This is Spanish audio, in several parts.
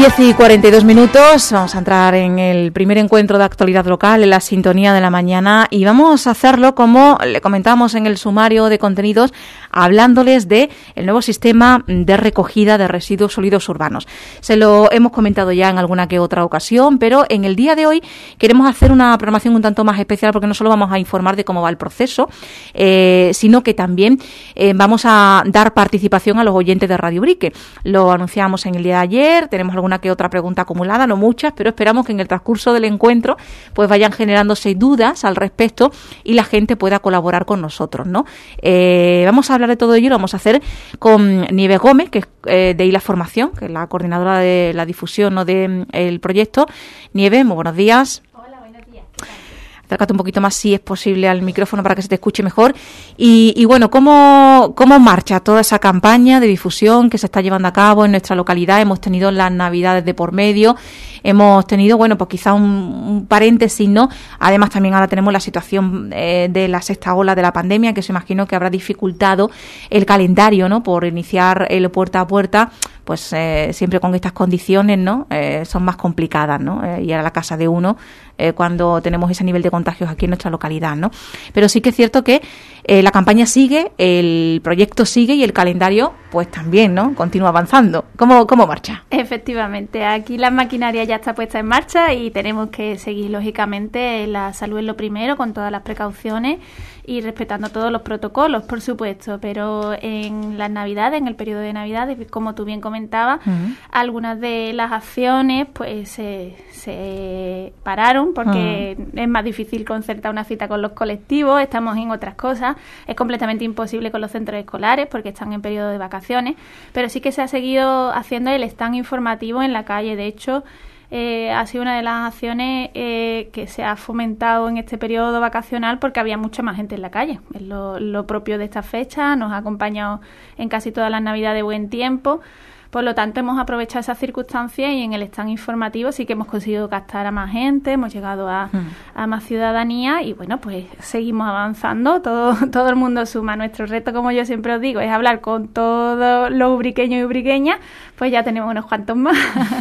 10:42, vamos a entrar en el primer encuentro de actualidad local, en la sintonía de la mañana, y vamos a hacerlo como le comentamos en el sumario de contenidos, hablándoles de el nuevo sistema de recogida de residuos sólidos urbanos. Se lo hemos comentado ya en alguna que otra ocasión, pero en el día de hoy queremos hacer una programación un tanto más especial, porque no solo vamos a informar de cómo va el proceso, sino que también vamos a dar participación a los oyentes de Radio Ubrique. Lo anunciamos en el día de ayer, tenemos alguna que otra pregunta acumulada, no muchas, pero esperamos que en el transcurso del encuentro pues vayan generándose dudas al respecto y la gente pueda colaborar con nosotros, ¿no? Vamos a hablar de todo ello, lo vamos a hacer con Nieves Gómez, que es de ILA Formación, que es la coordinadora de la difusión, ¿no?, del proyecto. Nieves, muy buenos días. Acércate un poquito más, si es posible, al micrófono para que se te escuche mejor. Y bueno, ¿cómo marcha toda esa campaña de difusión que se está llevando a cabo en nuestra localidad? Hemos tenido las Navidades de por medio, hemos tenido, bueno, pues quizá un paréntesis, ¿no? Además, también ahora tenemos la situación de la sexta ola de la pandemia, que se imagino que habrá dificultado el calendario, ¿no?, por iniciar el puerta a puerta, pues siempre con estas condiciones, ¿no? Son más complicadas, ¿no? Ir a la casa de uno cuando tenemos ese nivel de contagios aquí en nuestra localidad, ¿no? Pero sí que es cierto que la campaña sigue, el proyecto sigue y el calendario, pues también, ¿no?, continúa avanzando. ¿Cómo marcha? Efectivamente, aquí la maquinaria ya está puesta en marcha y tenemos que seguir, lógicamente, la salud es lo primero, con todas las precauciones y respetando todos los protocolos, por supuesto, pero en las Navidades, en el periodo de Navidades, como tú bien comentabas, algunas de las acciones pues se pararon porque es más difícil concertar una cita con los colectivos, estamos en otras cosas, es completamente imposible con los centros escolares porque están en periodo de vacaciones, pero sí que se ha seguido haciendo el stand informativo en la calle. De hecho, ha sido una de las acciones que se ha fomentado en este periodo vacacional porque había mucha más gente en la calle. Es lo propio de esta fecha, nos ha acompañado en casi todas las Navidades buen tiempo. Por lo tanto, hemos aprovechado esas circunstancias y en el stand informativo sí que hemos conseguido captar a más gente, hemos llegado a más ciudadanía y, bueno, pues seguimos avanzando. Todo el mundo suma. Nuestro reto, como yo siempre os digo, es hablar con todos los ubriqueños y ubriqueñas, pues ya tenemos unos cuantos más.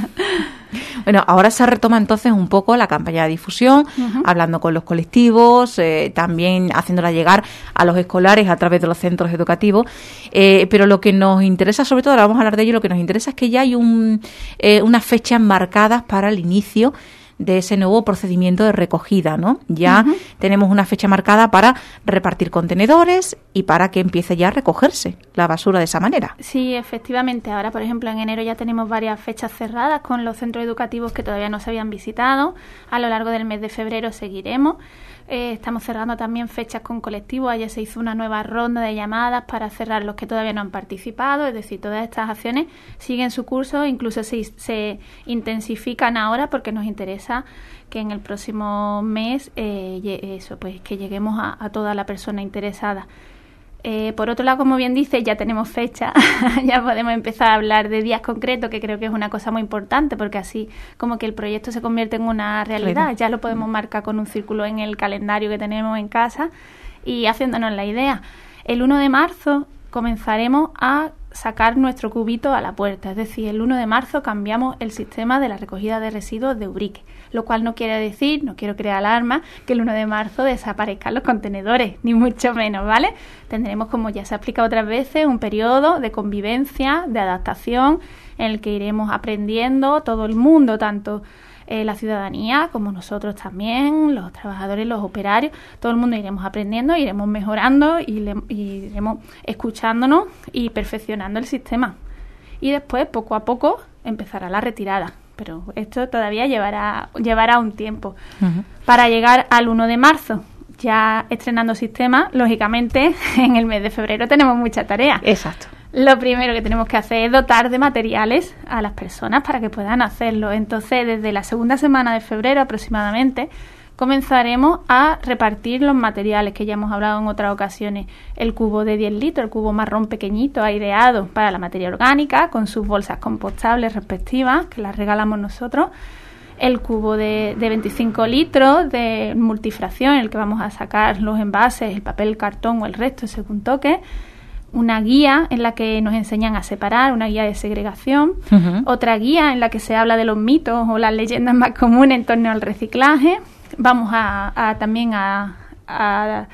Bueno, ahora se retoma entonces un poco la campaña de difusión, hablando con los colectivos, también haciéndola llegar a los escolares a través de los centros educativos, pero lo que nos interesa, sobre todo, ahora vamos a hablar de ello, lo que nos interesa es que ya hay unas fechas marcadas para el inicio de ese nuevo procedimiento de recogida, ¿no? Ya tenemos una fecha marcada para repartir contenedores y para que empiece ya a recogerse la basura de esa manera. Sí, efectivamente. Ahora, por ejemplo, en enero ya tenemos varias fechas cerradas con los centros educativos que todavía no se habían visitado. A lo largo del mes de febrero seguiremos. Estamos cerrando también fechas con colectivos. Ayer se hizo una nueva ronda de llamadas para cerrar los que todavía no han participado. Es decir, todas estas acciones siguen su curso, incluso se intensifican ahora porque nos interesa que en el próximo mes que lleguemos a toda la persona interesada. Por otro lado, como bien dice, ya tenemos fecha, ya podemos empezar a hablar de días concretos, que creo que es una cosa muy importante, porque así como que el proyecto se convierte en una realidad, ya lo podemos marcar con un círculo en el calendario que tenemos en casa y haciéndonos la idea. El 1 de marzo comenzaremos a sacar nuestro cubito a la puerta, es decir, el 1 de marzo cambiamos el sistema de la recogida de residuos de Ubrique, lo cual no quiere decir, no quiero crear alarma, que el 1 de marzo desaparezcan los contenedores, ni mucho menos, ¿vale? Tendremos, como ya se ha explicado otras veces, un periodo de convivencia, de adaptación, en el que iremos aprendiendo todo el mundo, tanto la ciudadanía como nosotros también, los trabajadores, los operarios, todo el mundo iremos aprendiendo, iremos mejorando y iremos escuchándonos y perfeccionando el sistema. Y después, poco a poco, empezará la retirada. Pero esto todavía llevará un tiempo. Para llegar al 1 de marzo, ya estrenando sistema, lógicamente, en el mes de febrero tenemos mucha tarea. Exacto. Lo primero que tenemos que hacer es dotar de materiales a las personas para que puedan hacerlo. Entonces, desde la segunda semana de febrero aproximadamente, comenzaremos a repartir los materiales que ya hemos hablado en otras ocasiones. El cubo de 10 litros, el cubo marrón pequeñito, aireado para la materia orgánica, con sus bolsas compostables respectivas, que las regalamos nosotros. El cubo de 25 litros de multifracción, en el que vamos a sacar los envases, el papel, el cartón o el resto según toque. una guía en la que nos enseñan a separar, una guía de segregación, otra guía en la que se habla de los mitos o las leyendas más comunes en torno al reciclaje. Vamos también a dar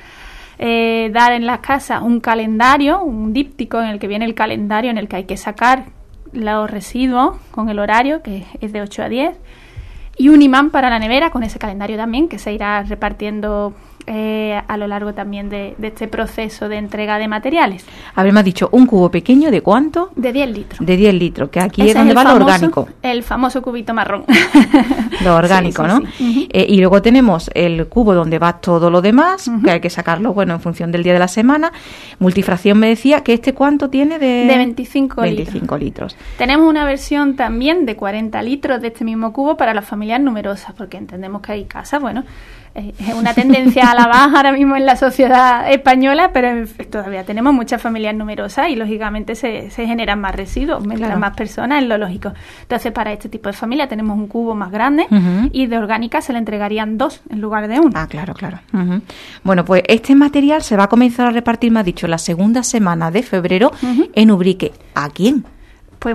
en las casas un calendario, un díptico en el que viene el calendario en el que hay que sacar los residuos con el horario, que es de 8 a 10, y un imán para la nevera con ese calendario también, que se irá repartiendo a lo largo también de este proceso de entrega de materiales. Habíamos dicho un cubo pequeño, ¿de cuánto? De 10 litros. De 10 litros, que aquí Ese es donde va lo orgánico. El famoso cubito marrón. Lo orgánico, ¿no? Sí. Y luego tenemos el cubo donde va todo lo demás, que hay que sacarlo, bueno, en función del día de la semana. Multifracción me decía que ¿cuánto tiene? De 25 litros. Tenemos una versión también de 40 litros de este mismo cubo para las familias numerosas, porque entendemos que hay casas, bueno, es una tendencia a la baja ahora mismo en la sociedad española, pero todavía tenemos muchas familias numerosas y lógicamente se generan más residuos, mientras más personas, es lo lógico. Entonces, para este tipo de familia tenemos un cubo más grande y de orgánica se le entregarían 2 en lugar de 1. Ah, claro. Bueno, pues este material se va a comenzar a repartir, me ha dicho, la segunda semana de febrero en Ubrique. ¿A quién? Pues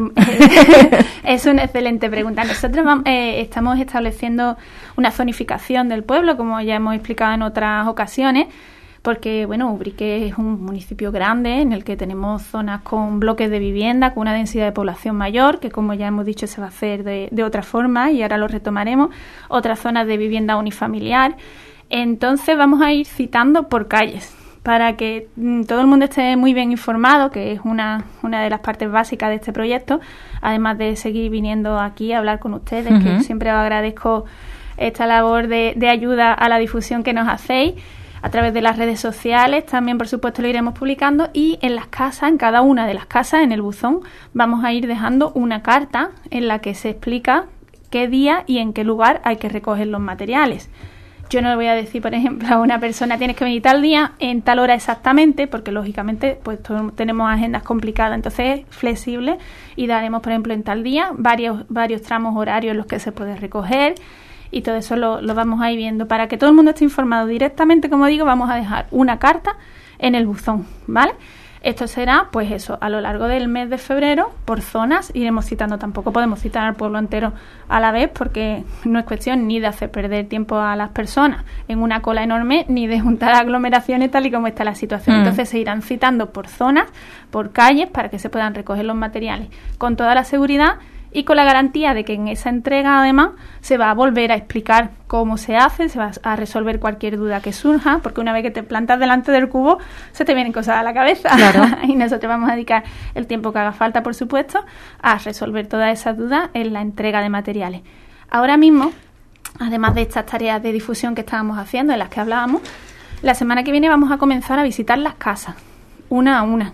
es una excelente pregunta. Nosotros estamos estableciendo una zonificación del pueblo, como ya hemos explicado en otras ocasiones, porque, bueno, Ubrique es un municipio grande en el que tenemos zonas con bloques de vivienda, con una densidad de población mayor, que como ya hemos dicho se va a hacer de otra forma y ahora lo retomaremos, otras zonas de vivienda unifamiliar. Entonces vamos a ir citando por calles, para que todo el mundo esté muy bien informado, que es una de las partes básicas de este proyecto, además de seguir viniendo aquí a hablar con ustedes, que siempre os agradezco esta labor de ayuda a la difusión que nos hacéis a través de las redes sociales. También, por supuesto, lo iremos publicando, y en las casas, en cada una de las casas, en el buzón, vamos a ir dejando una carta en la que se explica qué día y en qué lugar hay que recoger los materiales. Yo no le voy a decir, por ejemplo, a una persona tienes que venir tal día, en tal hora exactamente, porque lógicamente pues tenemos agendas complicadas, entonces es flexible y daremos, por ejemplo, en tal día varios tramos horarios en los que se puede recoger, y todo eso lo vamos a ir viendo. Para que todo el mundo esté informado directamente, como digo, vamos a dejar una carta en el buzón, ¿vale? Esto será, pues eso, a lo largo del mes de febrero, por zonas, iremos citando. Tampoco podemos citar al pueblo entero a la vez, porque no es cuestión ni de hacer perder tiempo a las personas en una cola enorme, ni de juntar aglomeraciones tal y como está la situación. Entonces se irán citando por zonas, por calles, para que se puedan recoger los materiales con toda la seguridad y con la garantía de que en esa entrega, además, se va a volver a explicar cómo se hace, se va a resolver cualquier duda que surja, porque una vez que te plantas delante del cubo, se te vienen cosas a la cabeza. Claro. Y nosotros vamos a dedicar el tiempo que haga falta, por supuesto, a resolver todas esas dudas en la entrega de materiales. Ahora mismo, además de estas tareas de difusión que estábamos haciendo, de las que hablábamos, la semana que viene vamos a comenzar a visitar las casas, una a una.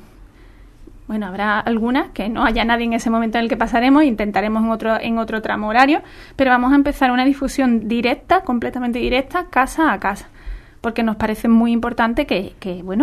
Bueno, habrá algunas que no haya nadie en ese momento en el que pasaremos, intentaremos en otro tramo horario, pero vamos a empezar una difusión directa, completamente directa, casa a casa, porque nos parece muy importante que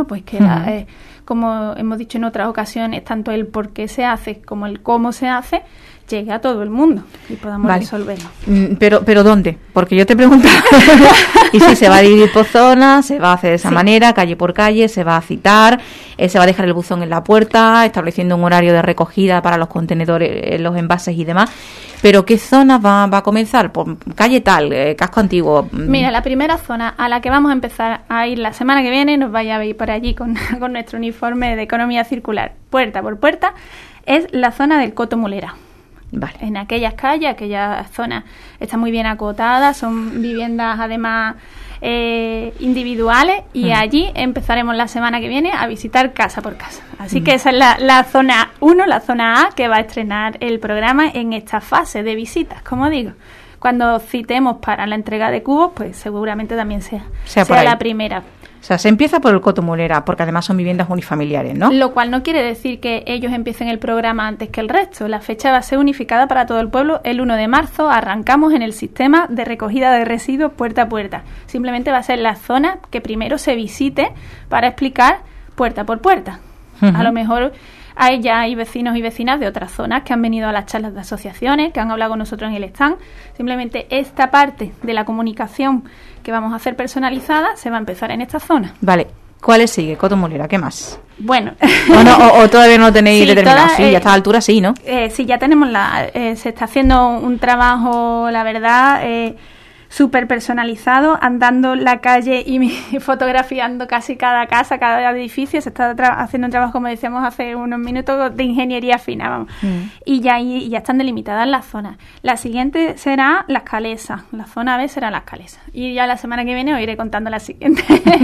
como hemos dicho en otras ocasiones, tanto el por qué se hace como el cómo se hace llegue a todo el mundo y podamos resolverlo. Pero ¿dónde? Porque yo te pregunto, y si se va a dividir por zonas, se va a hacer de esa manera, calle por calle, se va a citar, se va a dejar el buzón en la puerta, estableciendo un horario de recogida para los contenedores, los envases y demás. Pero ¿qué zona va a comenzar? Por calle tal, casco antiguo. Mira, la primera zona a la que vamos a empezar a ir la semana que viene, nos vaya a ir por allí con nuestro uniforme de economía circular, puerta por puerta, es la zona del Coto Mulera. Vale. En aquellas calles, aquellas zonas están muy bien acotadas, son viviendas además individuales, y allí empezaremos la semana que viene a visitar casa por casa. Así que esa es la zona 1, la zona A, que va a estrenar el programa en esta fase de visitas, como digo. Cuando citemos para la entrega de cubos, pues seguramente también sea la primera. O sea, se empieza por el Coto Mulera, porque además son viviendas unifamiliares, ¿no? Lo cual no quiere decir que ellos empiecen el programa antes que el resto. La fecha va a ser unificada para todo el pueblo. El 1 de marzo arrancamos en el sistema de recogida de residuos puerta a puerta. Simplemente va a ser la zona que primero se visite para explicar puerta por puerta. A lo mejor hay vecinos y vecinas de otras zonas que han venido a las charlas de asociaciones, que han hablado con nosotros en el stand. Simplemente esta parte de la comunicación que vamos a hacer personalizada se va a empezar en esta zona. Vale, ¿Cuál sigue? Cotomulera, ¿qué más? Bueno. O todavía no lo tenéis determinado. Sí, ya a esta altura sí, ¿no? Sí, ya tenemos se está haciendo un trabajo, la verdad, súper personalizado, andando en la calle y fotografiando casi cada casa, cada edificio. Se está haciendo un trabajo, como decíamos hace unos minutos, de ingeniería fina, vamos. Y ya están delimitadas las zonas. La siguiente será Las Calesas. La zona B será Las Calesas. Y ya la semana que viene os iré contando la siguiente.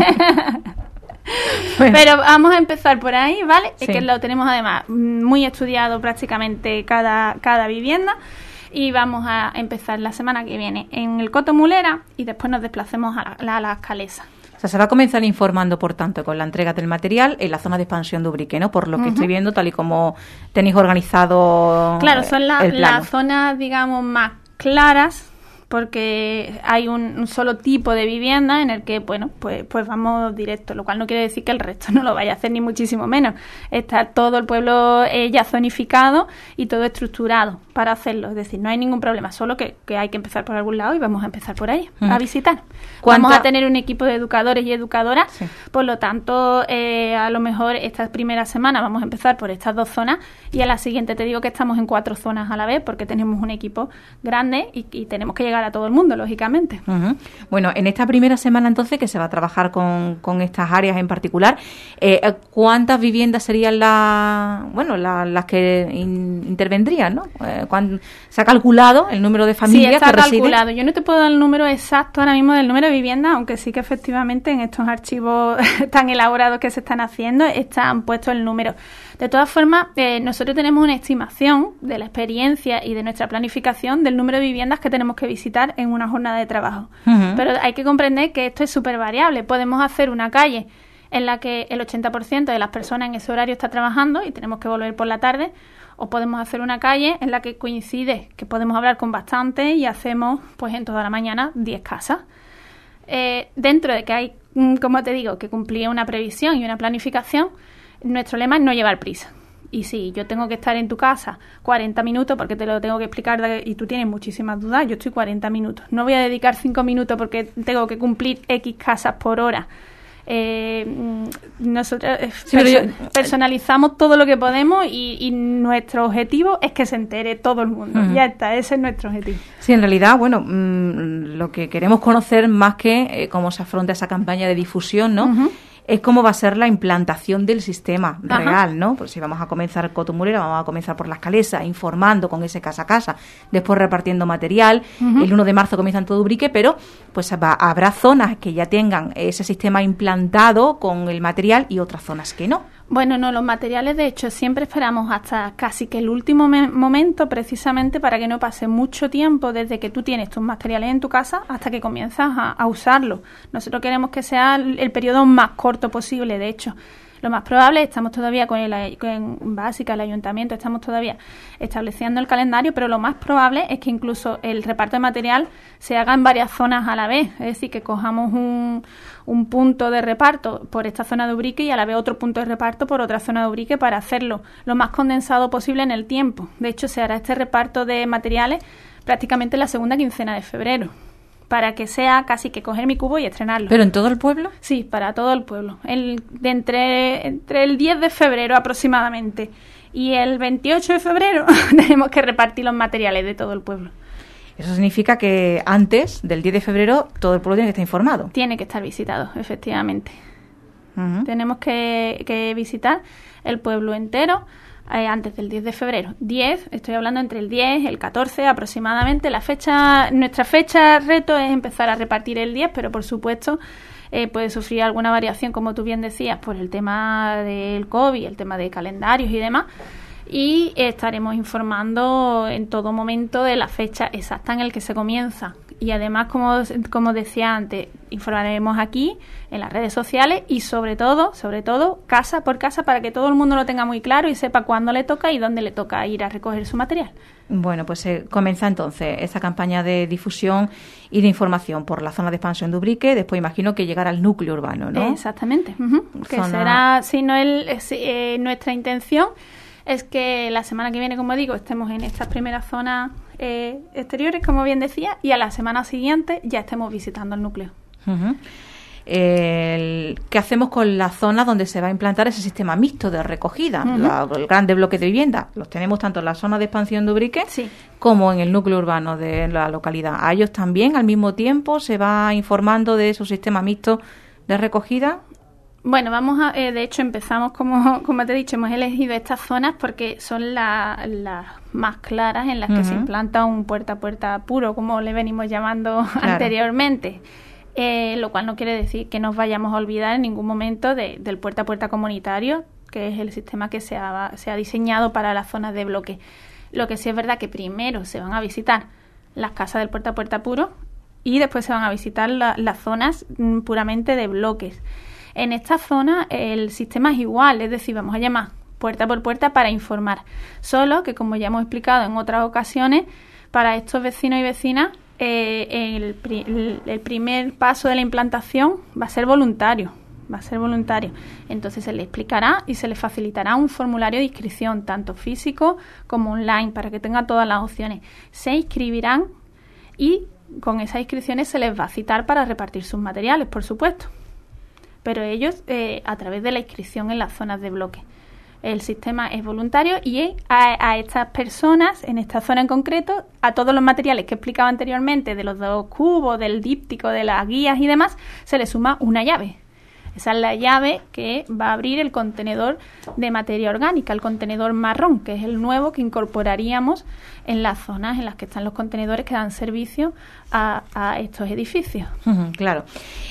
Bueno. Pero vamos a empezar por ahí, ¿vale? Sí. Que lo tenemos además muy estudiado prácticamente cada vivienda. Y vamos a empezar la semana que viene en el Cotomulera y después nos desplacemos a Las Calesas. O sea, se va a comenzar informando, por tanto, con la entrega del material en la zona de expansión de Ubrique, ¿no? Por lo que estoy viendo, tal y como tenéis organizado. Claro, son las zonas, digamos, más claras, porque hay un solo tipo de vivienda en el que, bueno, pues vamos directo, lo cual no quiere decir que el resto no lo vaya a hacer, ni muchísimo menos. Está todo el pueblo ya zonificado y todo estructurado para hacerlo, es decir, no hay ningún problema, solo que hay que empezar por algún lado y vamos a empezar por ahí, a visitar. Vamos a tener un equipo de educadores y educadoras, por lo tanto, a lo mejor esta primera semana vamos a empezar por estas 2 zonas y a la siguiente te digo que estamos en 4 zonas a la vez porque tenemos un equipo grande y tenemos que llegar a todo el mundo, lógicamente. Bueno, en esta primera semana entonces que se va a trabajar con estas áreas en particular, ¿cuántas viviendas serían las que intervendrían, ¿no? ¿Se ha calculado el número de familias que residen? Sí, está calculado. Yo no te puedo dar el número exacto ahora mismo del número de viviendas, aunque sí que efectivamente en estos archivos tan elaborados que se están haciendo están puestos el número. De todas formas, nosotros tenemos una estimación de la experiencia y de nuestra planificación del número de viviendas que tenemos que visitar en una jornada de trabajo. Pero hay que comprender que esto es súper variable. Podemos hacer una calle en la que el 80% de las personas en ese horario está trabajando y tenemos que volver por la tarde, o podemos hacer una calle en la que coincide que podemos hablar con bastante y hacemos, pues en toda la mañana, 10 casas. Dentro de que hay, como te digo, que cumplir una previsión y una planificación, nuestro lema es no llevar prisa. Y si yo tengo que estar en tu casa 40 minutos porque te lo tengo que explicar y tú tienes muchísimas dudas, yo estoy 40 minutos. No voy a dedicar 5 minutos porque tengo que cumplir X casas por hora. Nosotros personalizamos todo lo que podemos y nuestro objetivo es que se entere todo el mundo. Ya está, ese es nuestro objetivo. Sí, en realidad, bueno, lo que queremos conocer más que cómo se afronta esa campaña de difusión, ¿no? Es cómo va a ser la implantación del sistema real, ¿no? Pues si vamos a comenzar Cotomulera, vamos a comenzar por Las Calesas, informando con ese casa a casa, después repartiendo material. El 1 de marzo comienza en todo Ubrique, pero pues habrá zonas que ya tengan ese sistema implantado con el material y otras zonas que no. Bueno, no, los materiales, de hecho, siempre esperamos hasta casi que el último momento, precisamente para que no pase mucho tiempo desde que tú tienes tus materiales en tu casa hasta que comienzas a usarlos. Nosotros queremos que sea el periodo más corto posible, de hecho. Lo más probable, estamos todavía con Básica, el ayuntamiento, estamos todavía estableciendo el calendario, pero lo más probable es que incluso el reparto de material se haga en varias zonas a la vez. Es decir, que cojamos un punto de reparto por esta zona de Ubrique y a la vez otro punto de reparto por otra zona de Ubrique para hacerlo lo más condensado posible en el tiempo. De hecho, se hará este reparto de materiales prácticamente en la segunda quincena de febrero, para que sea casi que coger mi cubo y estrenarlo. ¿Pero en todo el pueblo? Sí, para todo el pueblo. Entre el 10 de febrero aproximadamente y el 28 de febrero tenemos que repartir los materiales de todo el pueblo. Eso significa que antes del 10 de febrero todo el pueblo tiene que estar informado. Tiene que estar visitado, efectivamente. Tenemos que visitar el pueblo entero antes del 10 de febrero. 10, estoy hablando entre el 10 y el 14 aproximadamente. Nuestra fecha reto es empezar a repartir el 10, pero por supuesto puede sufrir alguna variación, como tú bien decías, por el tema del COVID, el tema de calendarios y demás. Y estaremos informando en todo momento de la fecha exacta en el que se comienza. Y además, como decía antes, informaremos aquí en las redes sociales y sobre todo, casa por casa, para que todo el mundo lo tenga muy claro y sepa cuándo le toca y dónde le toca ir a recoger su material. Bueno, pues comienza entonces esta campaña de difusión y de información por la zona de expansión de Ubrique. Después imagino que llegará al núcleo urbano, ¿no? Exactamente. Que será, si no nuestra intención es que la semana que viene, como digo, estemos en estas primeras zonas exteriores, como bien decía, y a la semana siguiente ya estemos visitando el núcleo. ¿Qué hacemos con las zonas donde se va a implantar ese sistema mixto de recogida? El grandes bloques de vivienda los tenemos tanto en la zona de expansión de Ubrique como en el núcleo urbano de la localidad. ¿A ellos también al mismo tiempo se va informando de su sistema mixto de recogida? Bueno, de hecho empezamos, como te he dicho, hemos elegido estas zonas porque son las más claras en las que se implanta un puerta a puerta puro, como le venimos llamando anteriormente. Lo cual no quiere decir que nos vayamos a olvidar en ningún momento del puerta a puerta comunitario, que es el sistema que se ha diseñado para las zonas de bloque. Lo que sí es verdad que primero se van a visitar las casas del puerta a puerta puro y después se van a visitar las zonas puramente de bloques. En esta zona el sistema es igual, es decir, vamos a llamar puerta por puerta para informar. Solo que, como ya hemos explicado en otras ocasiones, para estos vecinos y vecinas el primer paso de la implantación va a ser voluntario. Entonces se les explicará y se les facilitará un formulario de inscripción, tanto físico como online, para que tengan todas las opciones. Se inscribirán y con esas inscripciones se les va a citar para repartir sus materiales, por supuesto. Pero ellos a través de la inscripción en las zonas de bloque. El sistema es voluntario y a estas personas, en esta zona en concreto, a todos los materiales que he explicado anteriormente, de los 2 cubos, del díptico, de las guías y demás, se le suma una llave. Esa es la llave que va a abrir el contenedor de materia orgánica, el contenedor marrón, que es el nuevo que incorporaríamos en las zonas en las que están los contenedores que dan servicio a estos edificios. Claro.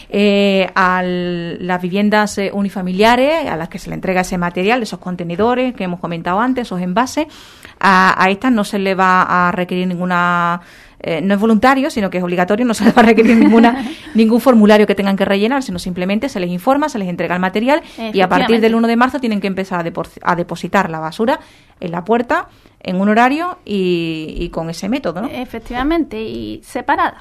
A las viviendas unifamiliares a las que se le entrega ese material, esos contenedores que hemos comentado antes, esos envases, a estas no se le va a requerir ninguna... no es voluntario, sino que es obligatorio, no se les va a requerir ningún formulario que tengan que rellenar, sino simplemente se les informa, se les entrega el material y a partir del 1 de marzo tienen que empezar a depositar la basura en la puerta en un horario y con ese método, ¿no? Efectivamente, y separada.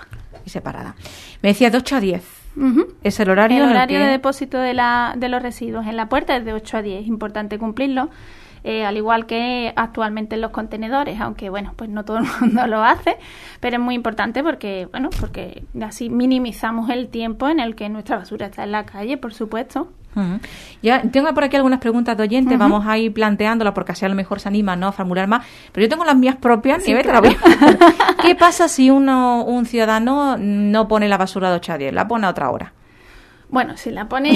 Me decías de 8 a 10. Es el horario. El horario de depósito de los residuos en la puerta es de 8 a 10, es importante cumplirlo. Al igual que actualmente en los contenedores, aunque bueno, pues no todo el mundo lo hace, pero es muy importante porque así minimizamos el tiempo en el que nuestra basura está en la calle, por supuesto. Ya tengo por aquí algunas preguntas de oyentes, vamos a ir planteándolas porque así a lo mejor se animan, ¿no?, a formular más, pero yo tengo las mías propias. Sí, claro. ¿Qué pasa si un ciudadano no pone la basura de 8 a 10, la pone a otra hora? Bueno, si la pone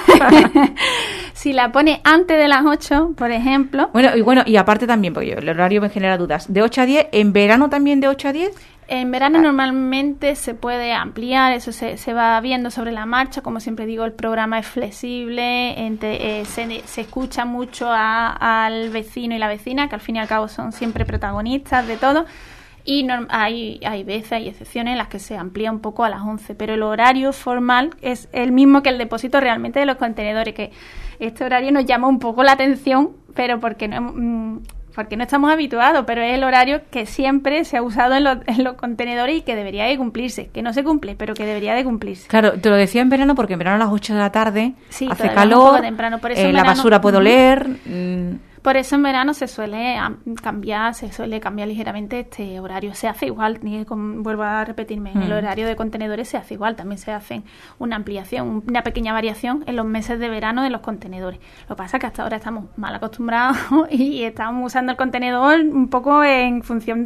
antes de las 8, por ejemplo. Y aparte también, porque el horario me genera dudas. ¿De 8 a 10? ¿En verano también de 8 a 10? En verano normalmente se puede ampliar, eso se va viendo sobre la marcha. Como siempre digo, el programa es flexible, se escucha mucho al vecino y la vecina, que al fin y al cabo son siempre protagonistas de todo. Y hay veces, hay excepciones en las que se amplía un poco a las 11, pero el horario formal es el mismo que el depósito realmente de los contenedores, que este horario nos llama un poco la atención, pero porque no estamos habituados, pero es el horario que siempre se ha usado en los contenedores y que debería de cumplirse, que no se cumple, pero que debería de cumplirse. Claro, te lo decía en verano porque en verano a las 8 de la tarde hace calor, un poco temprano. Por eso la basura puede oler... Por eso en verano se suele cambiar ligeramente este horario. Se hace igual, vuelvo a repetirme, en el horario de contenedores se hace igual. También se hace una ampliación, una pequeña variación en los meses de verano de los contenedores. Lo que pasa es que hasta ahora estamos mal acostumbrados y estamos usando el contenedor un poco en función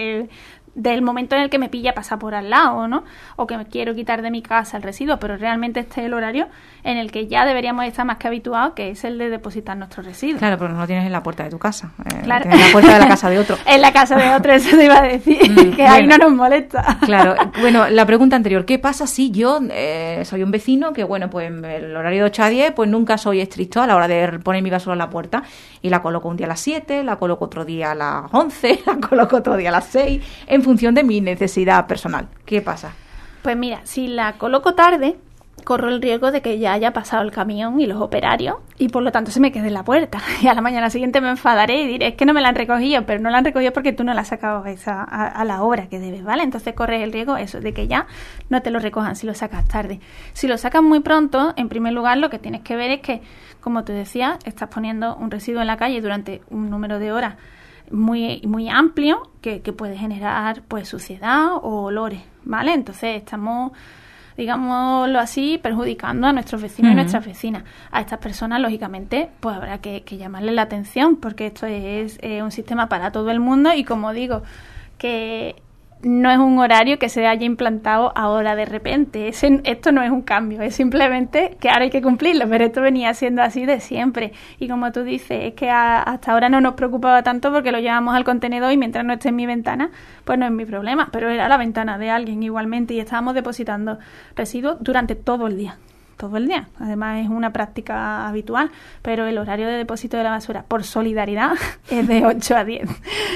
del momento en el que me pilla pasar por al lado, ¿no? O que me quiero quitar de mi casa el residuo, pero realmente este es el horario en el que ya deberíamos estar más que habituados, que es el de depositar nuestros residuos. Claro, pero no lo tienes en la puerta de tu casa, claro. Tienes en la puerta de la casa de otro. En la casa de otro, eso te iba a decir, que ahí no nos molesta. Claro, bueno, la pregunta anterior, ¿qué pasa si yo soy un vecino que, bueno, pues el horario de 8 a 10, pues nunca soy estricto a la hora de poner mi basura en la puerta y la coloco un día a las 7, la coloco otro día a las 11, la coloco otro día a las 6, en función de mi necesidad personal? ¿Qué pasa? Pues mira, si la coloco tarde, corro el riesgo de que ya haya pasado el camión y los operarios y por lo tanto se me quede en la puerta. Y a la mañana siguiente me enfadaré y diré, es que no me la han recogido, pero no la han recogido porque tú no la has sacado a la hora que debes, ¿vale? Entonces corres el riesgo eso, de que ya no te lo recojan si lo sacas tarde. Si lo sacas muy pronto, en primer lugar lo que tienes que ver es que, como te decía, estás poniendo un residuo en la calle durante un número de horas muy, muy amplio que puede generar pues suciedad o olores, ¿vale? Entonces estamos digámoslo así, perjudicando a nuestros vecinos y nuestras vecinas. A estas personas, lógicamente, pues habrá que llamarles la atención, porque esto es un sistema para todo el mundo y, como digo, que no es un horario que se haya implantado ahora de repente. Esto no es un cambio, es simplemente que ahora hay que cumplirlo, pero esto venía siendo así de siempre. Y como tú dices, es que hasta ahora no nos preocupaba tanto porque lo llevamos al contenedor y mientras no esté en mi ventana, pues no es mi problema, pero era la ventana de alguien igualmente y estábamos depositando residuos durante todo el día. Todo el día. Además es una práctica habitual, pero el horario de depósito de la basura, por solidaridad, es de 8 a 10.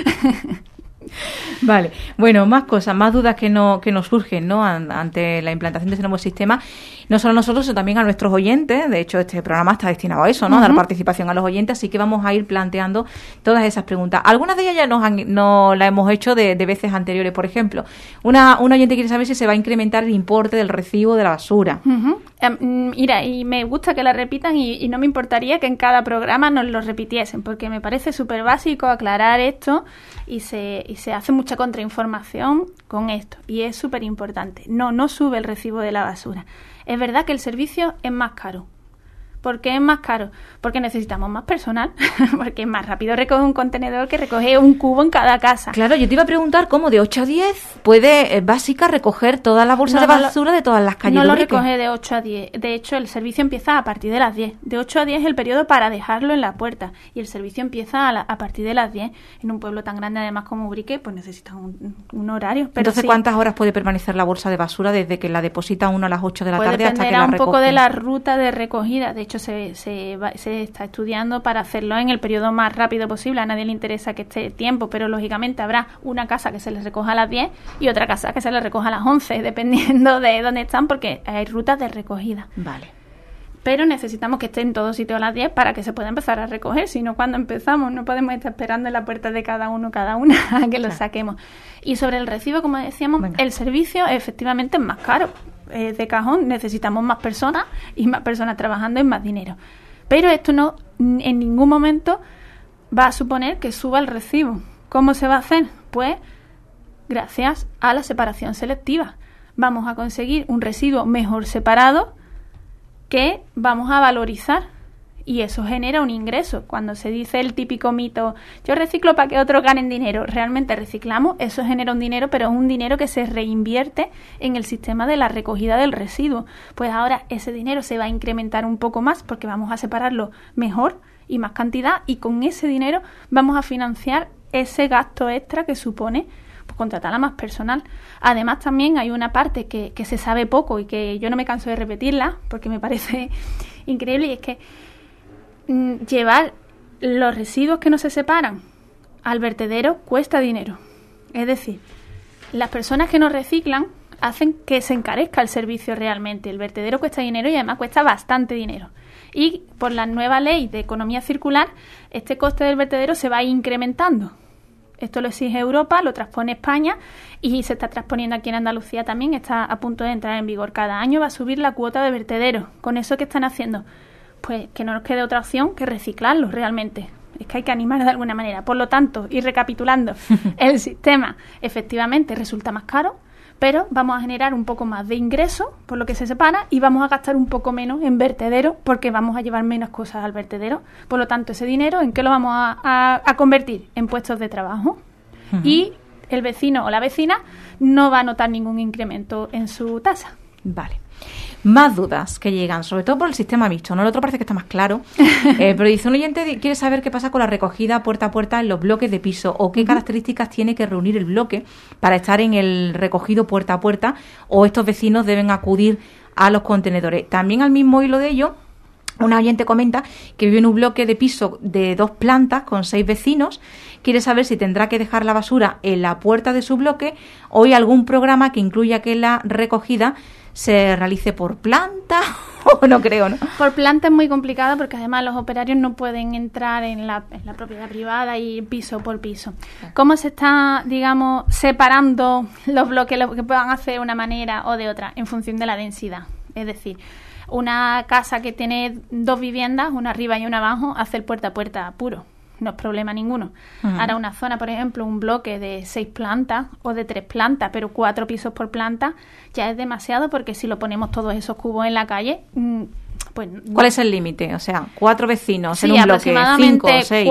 Vale, bueno, más cosas, más dudas que nos surgen, ¿no? Ante la implantación de este nuevo sistema, no solo a nosotros, sino también a nuestros oyentes. De hecho, este programa está destinado a eso, ¿no? A dar participación a los oyentes, así que vamos a ir planteando todas esas preguntas. Algunas de ellas ya nos las hemos hecho de veces anteriores. Por ejemplo, una oyente quiere saber si se va a incrementar el importe del recibo de la basura. Mira, y me gusta que la repitan y no me importaría que en cada programa nos lo repitiesen, porque me parece súper básico aclarar esto y se hace mucha contrainformación con esto y es súper importante. No sube el recibo de la basura. Es verdad que el servicio es más caro. ¿Por qué es más caro? Porque necesitamos más personal, porque es más rápido recoger un contenedor que recoger un cubo en cada casa. Claro, yo te iba a preguntar cómo de 8 a 10 puede Básica recoger toda la bolsa de basura de todas las calles. No lo recoge de 8 a 10. De hecho, el servicio empieza a partir de las 10. De 8 a 10 es el periodo para dejarlo en la puerta y el servicio empieza a partir de las 10. En un pueblo tan grande, además, como Ubrique, pues necesita un horario. Pero entonces, ¿cuántas horas puede permanecer la bolsa de basura desde que la deposita uno a las 8 de la tarde hasta que la recoge? Dependerá un poco de la ruta de recogida. De hecho, se está estudiando para hacerlo en el periodo más rápido posible. A nadie le interesa que esté tiempo, pero lógicamente habrá una casa que se les recoja a las 10 y otra casa que se les recoja a las 11, dependiendo de dónde están, porque hay rutas de recogida. Vale. Pero necesitamos que esté en todo sitio a las 10 para que se pueda empezar a recoger. Si no, cuando empezamos no podemos estar esperando en la puerta de cada una a que lo saquemos. Y sobre el recibo, como decíamos, el servicio efectivamente es más caro. De cajón necesitamos más personas y más personas trabajando en más dinero. Pero esto no en ningún momento va a suponer que suba el recibo. ¿Cómo se va a hacer? Pues gracias a la separación selectiva. Vamos a conseguir un residuo mejor separado que vamos a valorizar y eso genera un ingreso. Cuando se dice el típico mito, yo reciclo para que otros ganen dinero, realmente reciclamos, eso genera un dinero, pero es un dinero que se reinvierte en el sistema de la recogida del residuo. Pues ahora ese dinero se va a incrementar un poco más porque vamos a separarlo mejor y más cantidad y con ese dinero vamos a financiar ese gasto extra que supone contratar a más personal. Además, también hay una parte que se sabe poco y que yo no me canso de repetirla porque me parece increíble, y es que llevar los residuos que no se separan al vertedero cuesta dinero. Es decir, las personas que no reciclan hacen que se encarezca el servicio realmente. El vertedero cuesta dinero y además cuesta bastante dinero. Y por la nueva ley de economía circular, este coste del vertedero se va incrementando. Esto lo exige Europa, lo transpone España y se está transponiendo aquí en Andalucía también. Está a punto de entrar en vigor. Cada año va a subir la cuota de vertedero. ¿Con eso qué están haciendo? Pues que no nos quede otra opción que reciclarlo realmente. Es que hay que animar de alguna manera. Por lo tanto, y recapitulando, el sistema efectivamente resulta más caro, pero vamos a generar un poco más de ingreso por lo que se separa y vamos a gastar un poco menos en vertedero porque vamos a llevar menos cosas al vertedero. Por lo tanto, ese dinero, ¿en qué lo vamos a convertir? En puestos de trabajo. Y el vecino o la vecina no va a notar ningún incremento en su tasa. Vale. Más dudas que llegan, sobre todo por el sistema mixto, ¿no? El otro parece que está más claro, pero dice un oyente, quiere saber qué pasa con la recogida puerta a puerta en los bloques de piso o qué características tiene que reunir el bloque para estar en el recogido puerta a puerta, o estos vecinos deben acudir a los contenedores. También al mismo hilo de ello, una oyente comenta que vive en un bloque de piso de 2 plantas con 6 vecinos. Quiere saber si tendrá que dejar la basura en la puerta de su bloque o hay algún programa que incluya que la recogida se realice por planta o no creo, ¿no? Por planta es muy complicado porque además los operarios no pueden entrar en la propiedad privada y piso por piso. ¿Cómo se está, digamos, separando los bloques, lo que puedan hacer de una manera o de otra en función de la densidad? Es decir, una casa que tiene 2 viviendas, una arriba y una abajo, hace el puerta a puerta puro. no es problema ninguno. Ahora una zona, por ejemplo, un bloque de 6 plantas o de 3 plantas, pero 4 pisos por planta, ya es demasiado, porque si lo ponemos todos esos cubos en la calle, pues... ¿Cuál es el límite? O sea, 4 vecinos sí, en un bloque, 5 o 6.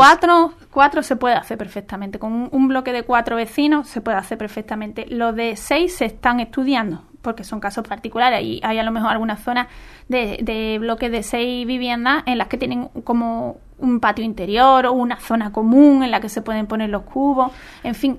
4 se puede hacer perfectamente. Con un bloque de 4 vecinos se puede hacer perfectamente. Los de 6 se están estudiando, porque son casos particulares, y hay a lo mejor algunas zonas de bloques de 6 viviendas en las que tienen como un patio interior o una zona común en la que se pueden poner los cubos, en fin.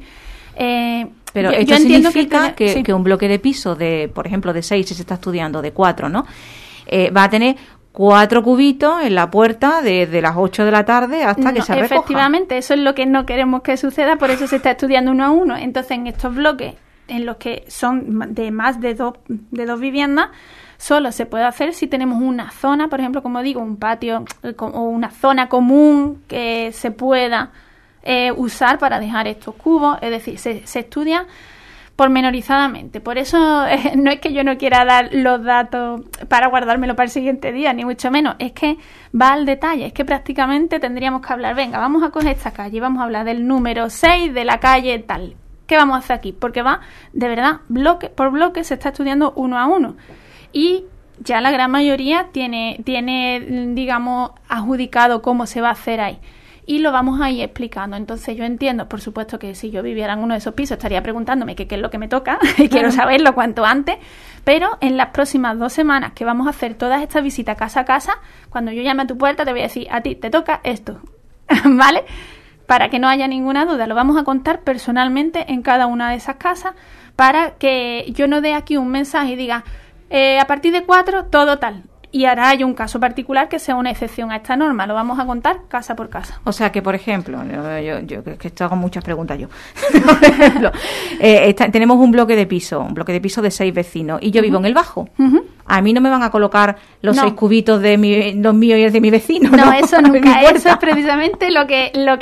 Pero esto significa que un bloque de piso de, por ejemplo, de 6, si se está estudiando, de 4, ¿no? Va a tener 4 cubitos en la puerta desde las 8 de la tarde hasta que se recoja. Efectivamente, eso es lo que no queremos que suceda, por eso se está estudiando uno a uno. Entonces, en estos bloques, en los que son de más de dos viviendas, solo se puede hacer si tenemos una zona, por ejemplo, como digo, un patio o una zona común que se pueda usar para dejar estos cubos. Es decir, se estudia pormenorizadamente. Por eso no es que yo no quiera dar los datos para guardármelo para el siguiente día, ni mucho menos. Es que va al detalle. Es que prácticamente tendríamos que hablar, venga, vamos a coger esta calle y vamos a hablar del número 6 de la calle tal. ¿Qué vamos a hacer aquí? Porque va, de verdad, bloque por bloque se está estudiando uno a uno. Y ya la gran mayoría tiene, digamos, adjudicado cómo se va a hacer ahí. Y lo vamos a ir explicando. Entonces yo entiendo, por supuesto, que si yo viviera en uno de esos pisos estaría preguntándome qué es lo que me toca y quiero saberlo cuanto antes, pero en las próximas 2 semanas que vamos a hacer todas estas visitas casa a casa, cuando yo llame a tu puerta te voy a decir, a ti te toca esto, ¿vale? Para que no haya ninguna duda, lo vamos a contar personalmente en cada una de esas casas, para que yo no dé aquí un mensaje y diga, a partir de 4 todo tal. Y ahora hay un caso particular que sea una excepción a esta norma. Lo vamos a contar casa por casa. O sea que, por ejemplo, yo que esto hago muchas preguntas yo. Por ejemplo, tenemos un bloque de piso de 6 vecinos y yo vivo en el bajo. A mí no me van a colocar los 6 cubitos de los míos y el de mi vecino. No, eso nunca. Eso es precisamente lo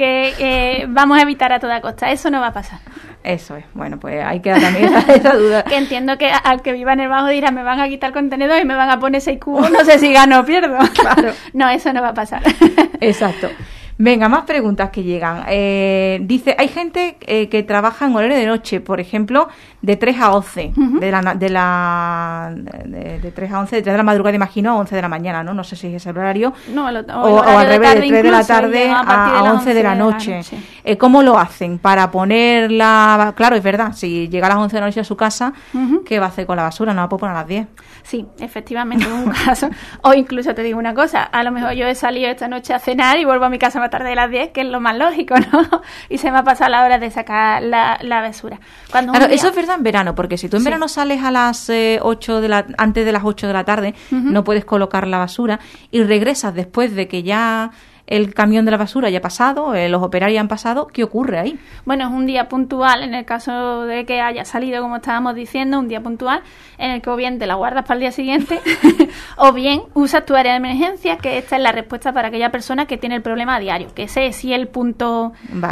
que vamos a evitar a toda costa. Eso no va a pasar. Eso es. Bueno, pues hay que dar también esa duda. Que entiendo que al que viva en el bajo dirá, me van a quitar el contenedor y me van a poner 6 cubos, no sé si gano o pierdo. Claro. No, eso no va a pasar. Exacto. Venga, más preguntas que llegan. Dice, hay gente que trabaja en horario de noche, por ejemplo, de 3 a 11, de 3 a 11, de 3 de la madrugada, imagino, a 11 de la mañana, ¿no? No sé si es el horario. No, o al revés, de 3 de la tarde a 11 de la noche. ¿Cómo lo hacen? Para ponerla... Claro, es verdad, si llega a las 11 de la noche a su casa, ¿qué va a hacer con la basura? No la puedo poner a las 10. Sí, efectivamente, es un caso. O incluso te digo una cosa, a lo mejor yo he salido esta noche a cenar y vuelvo a mi casa más tarde de las 10, que es lo más lógico, ¿no? Y se me ha pasado la hora de sacar la basura. Claro, eso es verdad en verano, porque si tú en verano sales a las 8 antes de las 8 de la tarde, no puedes colocar la basura y regresas después de que ya el camión de la basura ya ha pasado, los operarios han pasado. ¿Qué ocurre ahí? Bueno, es un día puntual, en el caso de que haya salido, como estábamos diciendo, un día puntual en el que o bien te la guardas para el día siguiente o bien usas tu área de emergencia, que esta es la respuesta para aquella persona que tiene el problema a diario, que ese sí es el punto,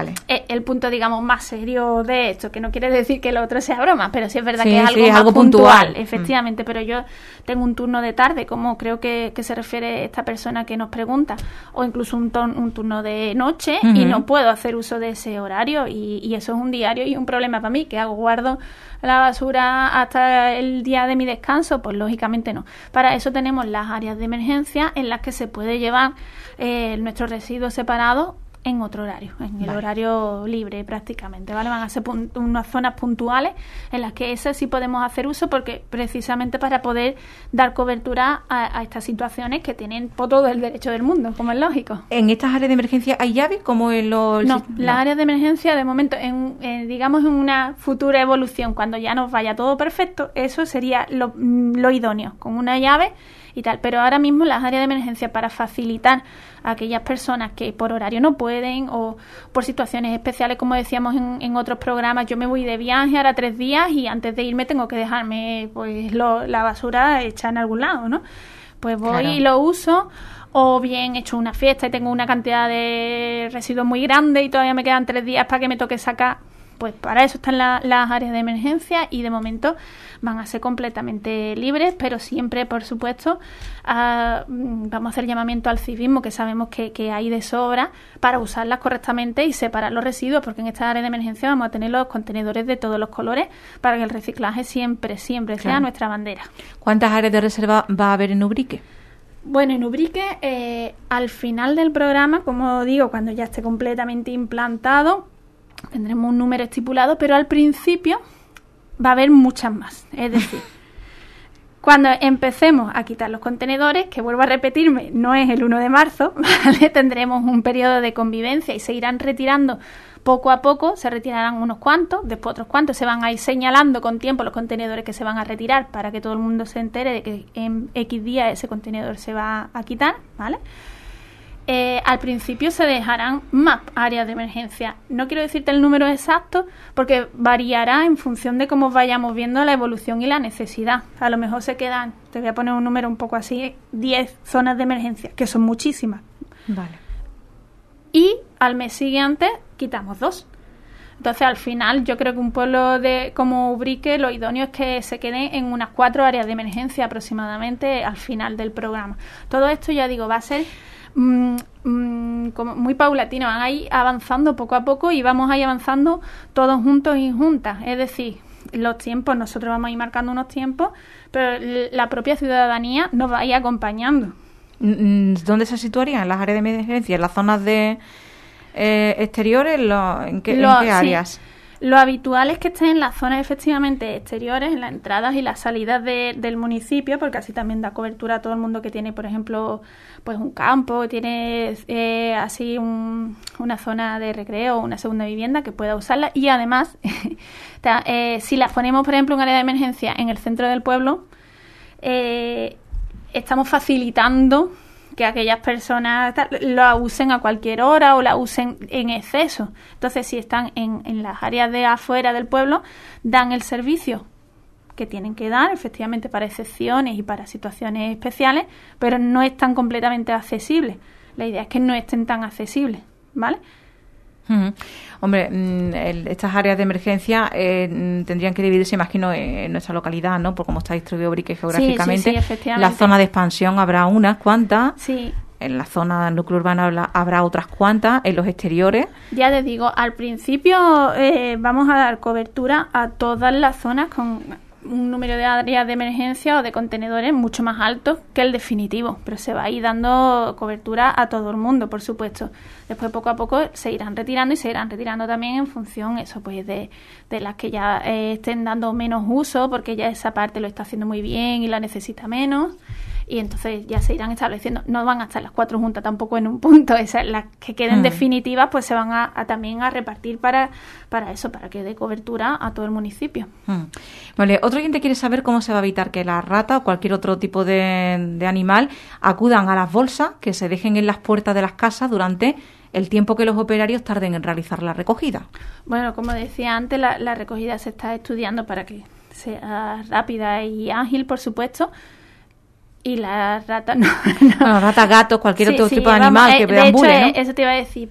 el punto, digamos, más serio de esto, que no quiere decir que lo otro sea broma, pero sí es verdad que es algo más puntual, efectivamente, pero yo tengo un turno de tarde, como creo que se refiere esta persona que nos pregunta, o incluso un turno de noche, y no puedo hacer uso de ese horario, y eso es un diario y un problema para mí. ¿Qué hago? ¿Guardo la basura hasta el día de mi descanso? Pues lógicamente no. Para eso tenemos las áreas de emergencia en las que se puede llevar nuestros residuos separados en otro horario, en el horario libre prácticamente, ¿vale? Van a ser unas zonas puntuales en las que esas sí podemos hacer uso, porque precisamente para poder dar cobertura a estas situaciones que tienen todo el derecho del mundo, como es lógico. ¿En estas áreas de emergencia hay llaves como en los...? No, las áreas de emergencia de momento, digamos en una futura evolución, cuando ya nos vaya todo perfecto, eso sería lo idóneo, con una llave y tal, pero ahora mismo las áreas de emergencia, para facilitar a aquellas personas que por horario no pueden o por situaciones especiales, como decíamos en otros programas, yo me voy de viaje ahora 3 días y antes de irme tengo que dejarme pues la basura hecha en algún lado, ¿no? Pues voy y lo uso, o bien he hecho una fiesta y tengo una cantidad de residuos muy grande y todavía me quedan 3 días para que me toque sacar, Pues para eso están las áreas de emergencia y de momento van a ser completamente libres, pero siempre, por supuesto, vamos a hacer llamamiento al civismo, que sabemos que hay de sobra, para usarlas correctamente y separar los residuos, porque en esta área de emergencia vamos a tener los contenedores de todos los colores para que el reciclaje siempre sea nuestra bandera. ¿Cuántas áreas de reserva va a haber en Ubrique? Bueno, en Ubrique, al final del programa, como digo, cuando ya esté completamente implantado, tendremos un número estipulado, pero al principio va a haber muchas más. Es decir, cuando empecemos a quitar los contenedores, que vuelvo a repetirme, no es el 1 de marzo, ¿vale? Tendremos un periodo de convivencia y se irán retirando poco a poco, se retirarán unos cuantos, después otros cuantos, se van a ir señalando con tiempo los contenedores que se van a retirar para que todo el mundo se entere de que en X días ese contenedor se va a quitar, ¿vale? Al principio se dejarán más áreas de emergencia. No quiero decirte el número exacto porque variará en función de cómo vayamos viendo la evolución y la necesidad. A lo mejor se quedan, te voy a poner un número un poco así, 10 zonas de emergencia, que son muchísimas. Vale. Y al mes siguiente quitamos 2. Entonces, al final, yo creo que un pueblo como Ubrique, lo idóneo es que se quede en unas 4 áreas de emergencia aproximadamente al final del programa. Todo esto, ya digo, va a ser como muy paulatino, van a ir avanzando poco a poco y vamos a ir avanzando todos juntos y juntas. Es decir, los tiempos, nosotros vamos a ir marcando unos tiempos, pero la propia ciudadanía nos va a ir acompañando. ¿Dónde se situarían? ¿En las áreas de emergencia? ¿En las zonas de exteriores? ¿En qué áreas? Sí. Lo habitual es que estén en las zonas efectivamente exteriores, en las entradas y las salidas del municipio, porque así también da cobertura a todo el mundo que tiene, por ejemplo, pues un campo, tiene así una zona de recreo o una segunda vivienda que pueda usarla. Y además, si las ponemos, por ejemplo, en un área de emergencia en el centro del pueblo, estamos facilitando que aquellas personas la usen a cualquier hora o la usen en exceso. Entonces, si están en las áreas de afuera del pueblo, dan el servicio que tienen que dar, efectivamente, para excepciones y para situaciones especiales, pero no están completamente accesibles. La idea es que no estén tan accesibles, ¿vale? Hombre, estas áreas de emergencia tendrían que dividirse, imagino, en nuestra localidad, ¿no? Por cómo está distribuido Ubrique geográficamente. Sí, efectivamente. La zona de expansión habrá unas cuantas. Sí. En la zona del núcleo urbano habrá otras cuantas. En los exteriores. Ya les digo, al principio vamos a dar cobertura a todas las zonas con un número de áreas de emergencia o de contenedores mucho más alto que el definitivo, pero se va a ir dando cobertura a todo el mundo, por supuesto. Después, poco a poco, se irán retirando y se irán retirando también en función eso, pues de las que ya estén dando menos uso, porque ya esa parte lo está haciendo muy bien y la necesita menos. Y entonces ya se irán estableciendo, no van a estar las 4 juntas tampoco en un punto, esas las que queden definitivas pues se van a también a repartir para eso, para que dé cobertura a todo el municipio. Vale, otro oyente quiere saber cómo se va a evitar que la rata o cualquier otro tipo de animal acudan a las bolsas que se dejen en las puertas de las casas durante el tiempo que los operarios tarden en realizar la recogida. Bueno, como decía antes, la recogida se está estudiando para que sea rápida y ágil, por supuesto. Y la rata no. Bueno, rata, gato, cualquier otro tipo de animal que deambule, de hecho, ¿no? Eso te iba a decir.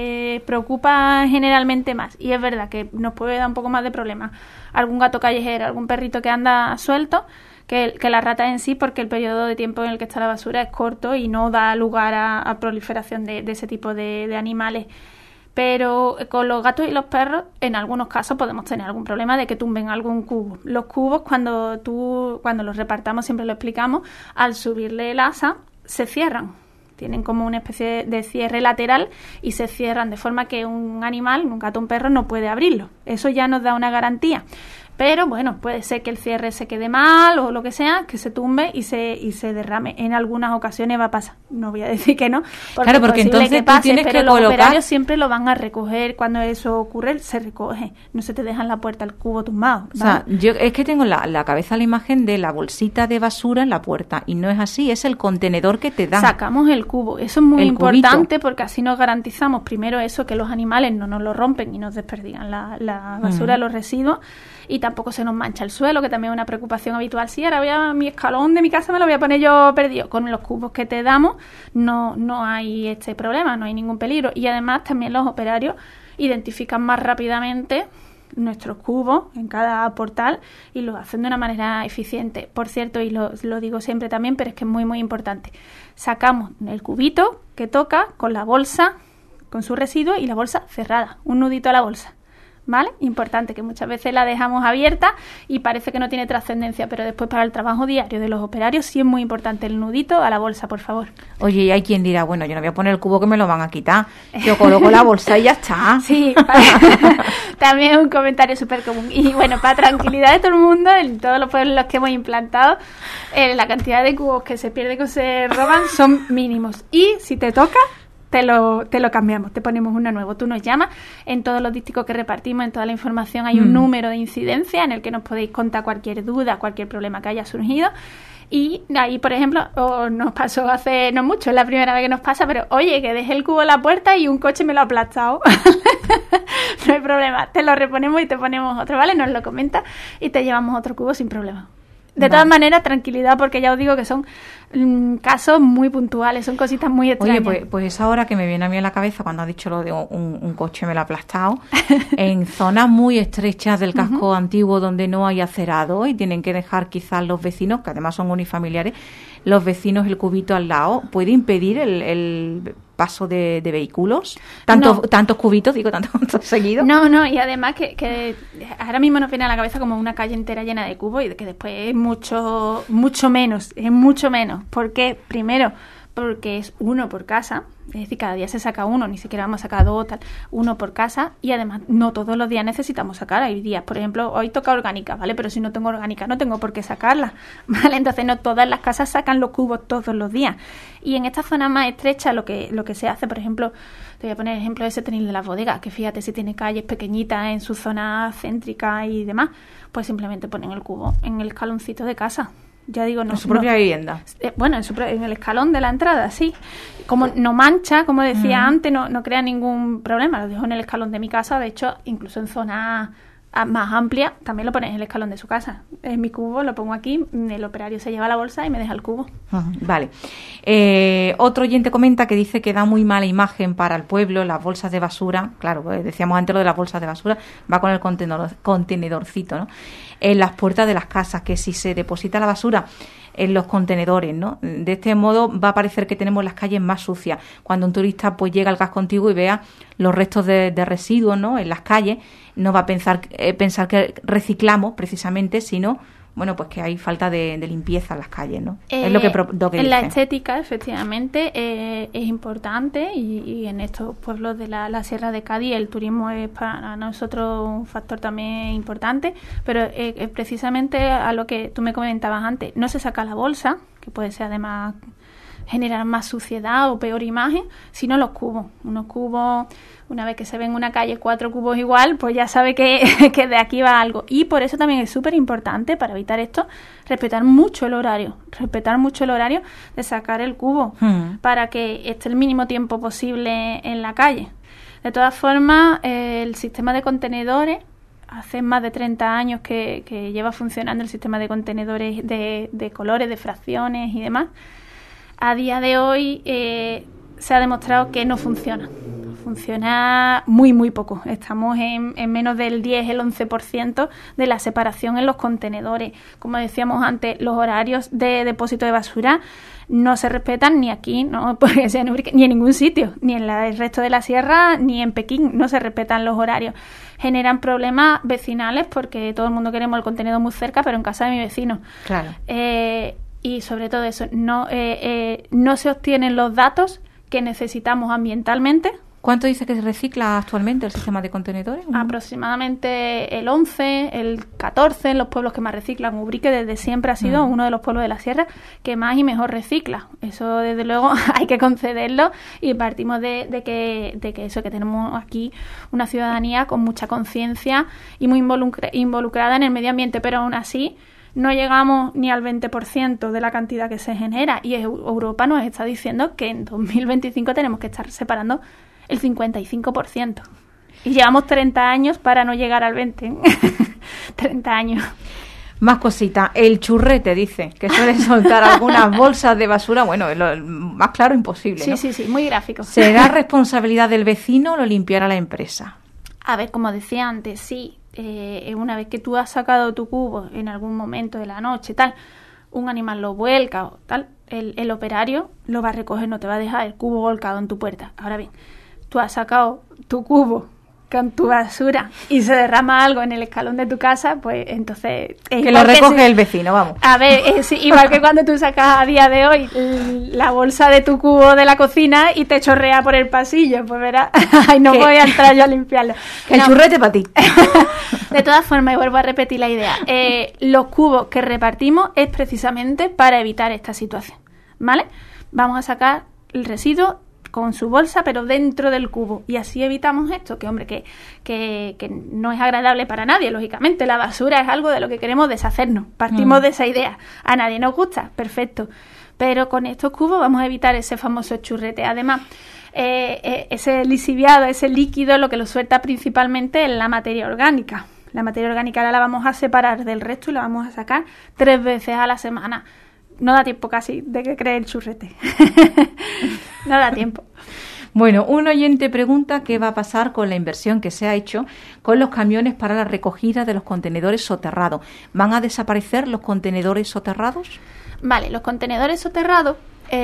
Preocupa generalmente más. Y es verdad que nos puede dar un poco más de problema algún gato callejero, algún perrito que anda suelto, que la rata en sí, porque el periodo de tiempo en el que está la basura es corto y no da lugar a proliferación de ese tipo de animales. Pero con los gatos y los perros, en algunos casos podemos tener algún problema de que tumben algún cubo. Los cubos, cuando los repartamos, siempre lo explicamos, al subirle el asa, se cierran. Tienen como una especie de cierre lateral y se cierran de forma que un animal, un gato o un perro, no puede abrirlo. Eso ya nos da una garantía. Pero bueno, puede ser que el cierre se quede mal o lo que sea, que se tumbe y se derrame. En algunas ocasiones va a pasar. No voy a decir que no. Claro, porque entonces que pase, tú tienes pero que los colocar... operarios siempre lo van a recoger. Cuando eso ocurre, se recoge. No se te deja en la puerta el cubo tumbado, ¿vale? O sea, yo es que tengo en la cabeza la imagen de la bolsita de basura en la puerta. Y no es así, es el contenedor que te dan. Sacamos el cubo. Eso es muy importante cubito. Porque así nos garantizamos, primero eso, que los animales no nos lo rompen y nos desperdigan la basura, los residuos. Y tampoco se nos mancha el suelo, que también es una preocupación habitual. Sí, ahora voy a mi escalón de mi casa, me lo voy a poner yo perdido. Con los cubos que te damos no hay este problema, no hay ningún peligro. Y además también los operarios identifican más rápidamente nuestros cubos en cada portal y lo hacen de una manera eficiente. Por cierto, y lo digo siempre también, pero es que es muy, muy importante. Sacamos el cubito que toca con la bolsa, con su residuo y la bolsa cerrada, un nudito a la bolsa. ¿Vale? Importante, que muchas veces la dejamos abierta y parece que no tiene trascendencia, pero después para el trabajo diario de los operarios sí es muy importante el nudito a la bolsa, por favor. Oye, y hay quien dirá, bueno, yo no voy a poner el cubo que me lo van a quitar, yo coloco la bolsa y ya está. Sí, también es un comentario súper común. Y bueno, para tranquilidad de todo el mundo, en todos los pueblos que hemos implantado, la cantidad de cubos que se pierden, que se roban, son mínimos. Y si te toca, te lo cambiamos, te ponemos uno nuevo. Tú nos llamas, en todos los dísticos que repartimos, en toda la información hay un número de incidencia en el que nos podéis contar cualquier duda, cualquier problema que haya surgido. Y ahí, por ejemplo, nos pasó hace no mucho, es la primera vez que nos pasa, pero oye, que dejé el cubo en la puerta y un coche me lo ha aplastado. No hay problema, te lo reponemos y te ponemos otro, ¿vale? Nos lo comentas y te llevamos otro cubo sin problema. De todas maneras, tranquilidad, porque ya os digo que son casos muy puntuales, son cositas muy extrañas. Oye, pues ahora que me viene a mí a la cabeza cuando has dicho lo de un coche me lo ha aplastado, en zonas muy estrechas del casco antiguo donde no hay acerado y tienen que dejar quizás los vecinos, que además son unifamiliares, los vecinos el cubito al lado, ¿puede impedir el paso de vehículos? ¿Tantos cubitos, digo, tantos seguidos? No, y además que ahora mismo nos viene a la cabeza como una calle entera llena de cubos y que después es mucho menos. ¿Por qué? Primero, porque es uno por casa, es decir, cada día se saca uno, ni siquiera vamos a sacar dos, uno por casa, y además no todos los días necesitamos sacar. Hay días, por ejemplo, hoy toca orgánica, ¿vale? Pero si no tengo orgánica no tengo por qué sacarla, ¿vale? Entonces no todas las casas sacan los cubos todos los días. Y en estas zonas más estrechas lo que se hace, por ejemplo, te voy a poner el ejemplo de ese tenil de las bodegas, que fíjate, si tiene calles pequeñitas en su zona céntrica y demás, pues simplemente ponen el cubo en el escaloncito de casa. Ya digo, no. En su propia vivienda. Bueno, en el escalón de la entrada, sí. Como no mancha, como decía antes, no crea ningún problema. Lo dejo en el escalón de mi casa. De hecho, incluso en zonas más amplias, también lo pones en el escalón de su casa. Es mi cubo, lo pongo aquí, el operario se lleva la bolsa y me deja el cubo. Vale. Otro oyente comenta que dice que da muy mala imagen para el pueblo las bolsas de basura. Claro, pues decíamos antes lo de las bolsas de basura, va con el contenedorcito, ¿no? En las puertas de las casas, que si se deposita la basura en los contenedores, ¿no? De este modo va a parecer que tenemos las calles más sucias. Cuando un turista pues llega al casco antiguo y vea los restos de residuos, ¿no?, en las calles, no va a pensar que reciclamos precisamente, sino bueno, pues que hay falta de limpieza en las calles, ¿no? Es lo que en la estética, efectivamente, es importante y en estos pueblos de la Sierra de Cádiz el turismo es para nosotros un factor también importante, pero precisamente a lo que tú me comentabas antes, no se saca la bolsa, que puede ser además generar más suciedad o peor imagen, sino los cubos. Unos cubos, una vez que se ve en una calle 4 cubos igual, pues ya sabe que de aquí va algo. Y por eso también es súper importante, para evitar esto, respetar mucho el horario de sacar el cubo, para que esté el mínimo tiempo posible en la calle. De todas formas, el sistema de contenedores, hace más de 30 años que lleva funcionando el sistema de contenedores de colores, de fracciones y demás. A día de hoy se ha demostrado que no funciona. Funciona muy, muy poco. Estamos en menos del 10, el 11% de la separación en los contenedores. Como decíamos antes, los horarios de depósito de basura no se respetan ni aquí, no porque sea ni en ningún sitio, ni en el resto de la sierra, ni en Pekín. No se respetan los horarios. Generan problemas vecinales porque todo el mundo queremos el contenedor muy cerca, pero en casa de mi vecino. Claro. Y sobre todo eso, no se obtienen los datos que necesitamos ambientalmente. ¿Cuánto dice que se recicla actualmente el sistema de contenedores? Aproximadamente el 11, el 14 en los pueblos que más reciclan. Ubrique desde siempre ha sido uno de los pueblos de la sierra que más y mejor recicla. Eso desde luego hay que concederlo y partimos de que tenemos aquí una ciudadanía con mucha conciencia y muy involucrada en el medio ambiente, pero aún así no llegamos ni al 20% de la cantidad que se genera y Europa nos está diciendo que en 2025 tenemos que estar separando el 55%. Y llevamos 30 años para no llegar al 20%. 30 años. Más cositas. El churrete dice que suele soltar algunas bolsas de basura. Bueno, lo más claro imposible, ¿no? Sí, muy gráfico. ¿Será responsabilidad del vecino o lo limpiará la empresa? A ver, como decía antes, sí. una vez que tú has sacado tu cubo en algún momento de la noche, tal, un animal lo vuelca o tal, el operario lo va a recoger, no te va a dejar el cubo volcado en tu puerta. Ahora bien, tú has sacado tu cubo con tu basura y se derrama algo en el escalón de tu casa, pues entonces... Que lo recoge el vecino, vamos. A ver, es igual que cuando tú sacas a día de hoy la bolsa de tu cubo de la cocina y te chorrea por el pasillo, pues verás, ay, no voy a entrar yo a limpiarlo. Que el churrete para ti. De todas formas, y vuelvo a repetir la idea, los cubos que repartimos es precisamente para evitar esta situación, ¿vale? Vamos a sacar el residuo con su bolsa, pero dentro del cubo. Y así evitamos esto, que hombre, que no es agradable para nadie, lógicamente. La basura es algo de lo que queremos deshacernos. Partimos de esa idea. A nadie nos gusta, perfecto. Pero con estos cubos vamos a evitar ese famoso churrete. Además, ese lisiviado, ese líquido, lo que lo suelta principalmente es la materia orgánica. La materia orgánica ahora la vamos a separar del resto y la vamos a sacar 3 veces a la semana. No da tiempo casi de que cree el churrete. No da tiempo. Bueno, un oyente pregunta qué va a pasar con la inversión que se ha hecho con los camiones para la recogida de los contenedores soterrados. ¿Van a desaparecer los contenedores soterrados? Vale, los contenedores soterrados,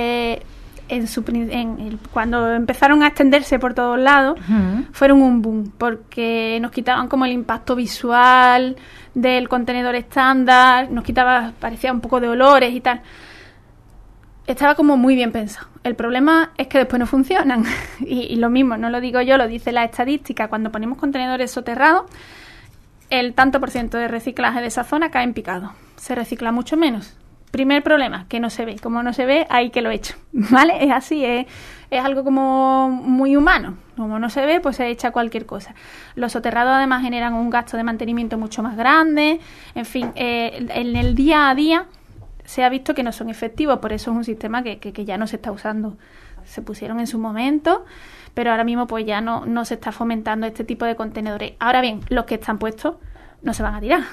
cuando empezaron a extenderse por todos lados, fueron un boom, porque nos quitaban como el impacto visual del contenedor estándar, parecía un poco de olores y tal. Estaba como muy bien pensado. El problema es que después no funcionan. Y lo mismo, no lo digo yo, lo dice la estadística. Cuando ponemos contenedores soterrados, el tanto por ciento de reciclaje de esa zona cae en picado. Se recicla mucho menos. Primer problema, que no se ve. Como no se ve, ahí que lo he hecho. ¿Vale? Es así, es algo como muy humano. Como no se ve, pues se echa cualquier cosa. Los soterrados además generan un gasto de mantenimiento mucho más grande. En fin, en el día a día se ha visto que no son efectivos, por eso es un sistema que ya no se está usando. Se pusieron en su momento, pero ahora mismo pues ya no se está fomentando este tipo de contenedores. Ahora bien, los que están puestos no se van a tirar.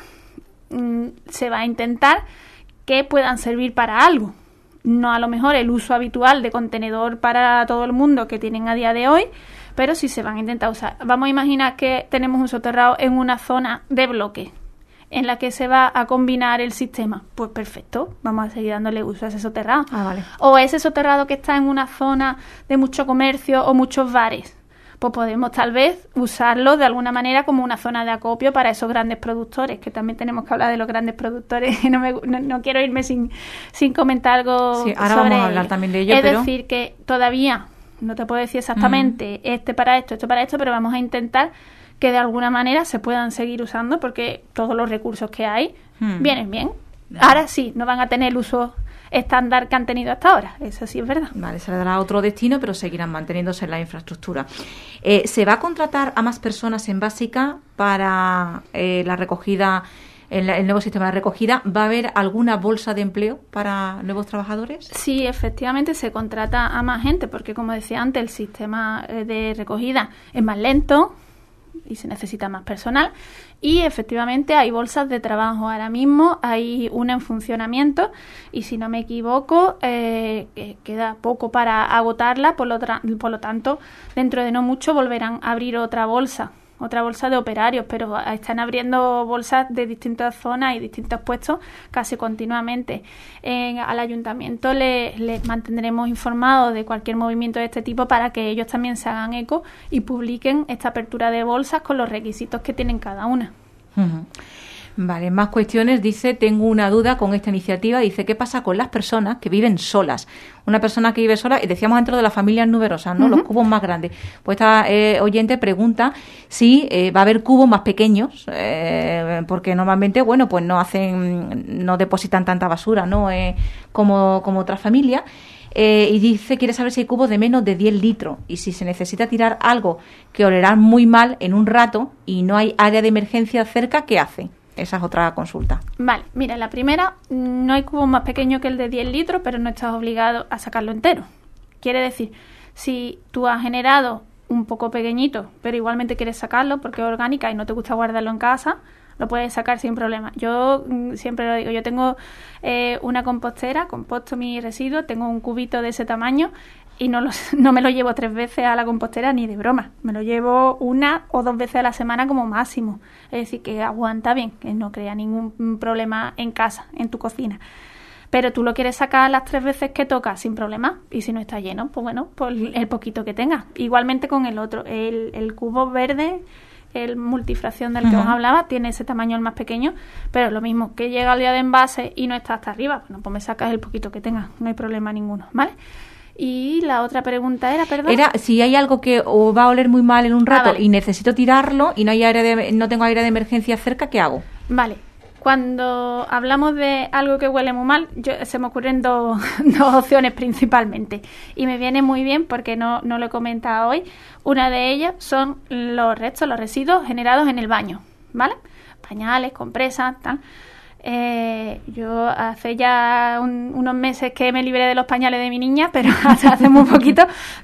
Se va a intentar que puedan servir para algo. No a lo mejor el uso habitual de contenedor para todo el mundo que tienen a día de hoy, pero sí se van a intentar usar. Vamos a imaginar que tenemos un soterrado en una zona de bloque en la que se va a combinar el sistema, pues perfecto, vamos a seguir dándole uso a ese soterrado. Vale. O ese soterrado que está en una zona de mucho comercio o muchos bares, pues podemos tal vez usarlo de alguna manera como una zona de acopio para esos grandes productores, que también tenemos que hablar de los grandes productores. No quiero irme sin comentar algo sí, ahora sobre vamos a hablar también de ello, es decir, que todavía no te puedo decir exactamente este para esto, pero vamos a intentar que de alguna manera se puedan seguir usando, porque todos los recursos que hay vienen bien. Ahora sí, no van a tener el uso estándar que han tenido hasta ahora, eso sí es verdad. Vale, se le dará otro destino, pero seguirán manteniéndose en la infraestructura. ¿Se va a contratar a más personas en básica para la recogida, el nuevo sistema de recogida? ¿Va a haber alguna bolsa de empleo para nuevos trabajadores? Sí, efectivamente se contrata a más gente, porque como decía antes, el sistema de recogida es más lento y se necesita más personal, y efectivamente hay bolsas de trabajo. Ahora mismo hay una en funcionamiento y si no me equivoco queda poco para agotarla, por lo tanto dentro de no mucho volverán a abrir otra bolsa de operarios, pero están abriendo bolsas de distintas zonas y distintos puestos casi continuamente. Al ayuntamiento les mantendremos informados de cualquier movimiento de este tipo para que ellos también se hagan eco y publiquen esta apertura de bolsas con los requisitos que tienen cada una. Uh-huh. Vale, más cuestiones. Dice, tengo una duda con esta iniciativa. Dice, ¿qué pasa con las personas que viven solas? Una persona que vive sola, y decíamos dentro de las familias numerosas, ¿no? Los cubos más grandes. Pues esta oyente pregunta si va a haber cubos más pequeños, porque normalmente, bueno, pues no depositan tanta basura, ¿no? Como otras familias. Y dice, quiere saber si hay cubos de menos de 10 litros y si se necesita tirar algo que olerá muy mal en un rato y no hay área de emergencia cerca, ¿qué hace? Esa es otra consulta. Vale, mira, la primera, no hay cubos más pequeños que el de 10 litros, pero no estás obligado a sacarlo entero. Quiere decir, si tú has generado un poco pequeñito, pero igualmente quieres sacarlo porque es orgánica y no te gusta guardarlo en casa, lo puedes sacar sin problema. Yo siempre lo digo, yo tengo una compostera, composto mis residuos, tengo un cubito de ese tamaño y no me lo llevo 3 veces a la compostera ni de broma. Me lo llevo 1 o 2 veces a la semana como máximo. Es decir, que aguanta bien, que no crea ningún problema en casa, en tu cocina. Pero tú lo quieres sacar las 3 veces que toca sin problema, y si no está lleno, pues bueno, pues el poquito que tenga. Igualmente con el otro, el cubo verde, el multifracción del que os hablaba, tiene ese tamaño el más pequeño, pero lo mismo, que llega al día de envase y no está hasta arriba, bueno, pues me sacas el poquito que tenga, no hay problema ninguno, ¿vale? Y la otra pregunta era, perdón. Era si hay algo que va a oler muy mal en un rato y necesito tirarlo y no tengo aire de emergencia cerca, ¿qué hago? Vale. Cuando hablamos de algo que huele muy mal, se me ocurren dos opciones principalmente. Y me viene muy bien porque no lo he comentado hoy. Una de ellas son los restos, los residuos generados en el baño, ¿vale? Pañales, compresas, tal. Yo hace ya unos meses que me libré de los pañales de mi niña, pero hace muy poquito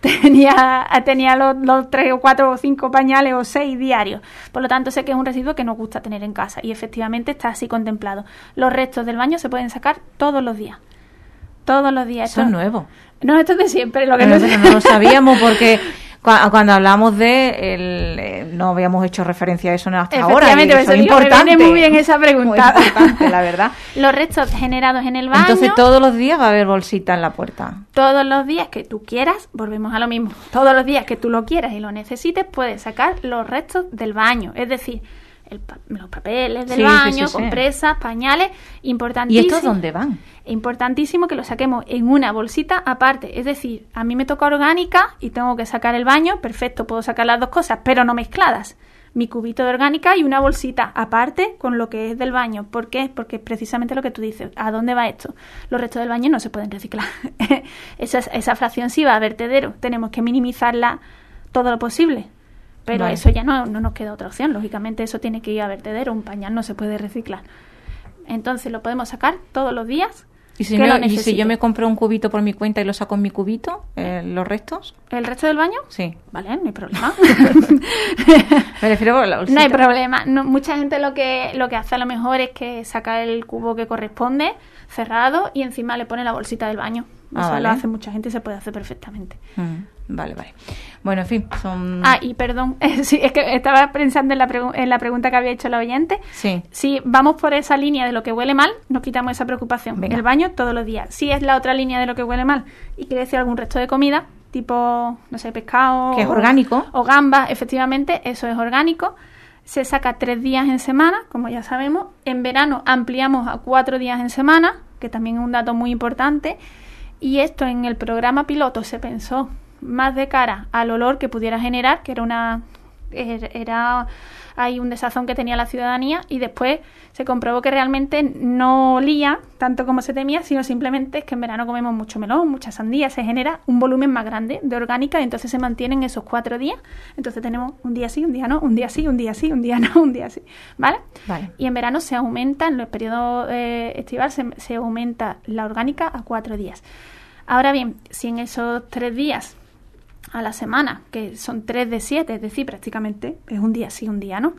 tenía los 3 o 4 o 5 pañales o 6 diarios. Por lo tanto, sé que es un residuo que nos gusta tener en casa y efectivamente está así contemplado. Los restos del baño se pueden sacar todos los días. Todos los días. Eso es nuevo. No, esto es de siempre. Pero no lo sabíamos porque cuando hablamos de no habíamos hecho referencia a eso hasta ahora. Efectivamente, eso es importante. Me viene muy bien esa pregunta. Muy importante, la verdad. Los restos generados en el baño. Entonces todos los días va a haber bolsita en la puerta. Todos los días que tú quieras, volvemos a lo mismo. Todos los días que tú lo quieras y lo necesites, puedes sacar los restos del baño. Es decir, los papeles del baño, compresas, pañales, importantísimo. ¿Y estos dónde van? Importantísimo que lo saquemos en una bolsita aparte. Es decir, a mí me toca orgánica y tengo que sacar el baño, perfecto, puedo sacar las dos cosas, pero no mezcladas. Mi cubito de orgánica y una bolsita aparte con lo que es del baño. ¿Por qué? Porque precisamente lo que tú dices, ¿a dónde va esto? Los restos del baño no se pueden reciclar. esa fracción sí va a vertedero. Tenemos que minimizarla todo lo posible. Pero eso ya no nos queda otra opción. Lógicamente eso tiene que ir a vertedero. Un pañal no se puede reciclar. Entonces lo podemos sacar todos los días. ¿Y si yo me compro un cubito por mi cuenta y lo saco en mi cubito, los restos? ¿El resto del baño? Sí. Vale, no hay problema. Me refiero a la bolsita. No hay problema. Mucha gente lo que hace a lo mejor es que saca el cubo que corresponde, cerrado, y encima le pone la bolsita del baño. Eso lo hace mucha gente y se puede hacer perfectamente. Vale. Bueno, en fin, son... y perdón, sí, es que estaba pensando en la pregunta que había hecho la oyente. Sí. Si vamos por esa línea de lo que huele mal, nos quitamos esa preocupación. Venga. El baño todos los días. Si es la otra línea de lo que huele mal y quiere decir algún resto de comida, tipo, no sé, pescado... Que es orgánico. O gambas, efectivamente, eso es orgánico. Se saca 3 días en semana, como ya sabemos. En verano ampliamos a 4 días en semana, que también es un dato muy importante. Y esto en el programa piloto se pensó más de cara al olor que pudiera generar, que era hay un desazón que tenía la ciudadanía, y después se comprobó que realmente no olía tanto como se temía, sino simplemente es que en verano comemos mucho melón, mucha sandía, se genera un volumen más grande de orgánica y entonces se mantienen esos 4 días. Entonces tenemos un día sí, un día no, un día sí, un día sí, un día no, un día sí, ¿vale? Y en verano se aumenta, en el periodo estival se aumenta la orgánica a 4 días. Ahora bien, si en esos 3 días a la semana, que son 3 de 7, es decir, prácticamente es un día sí, un día no,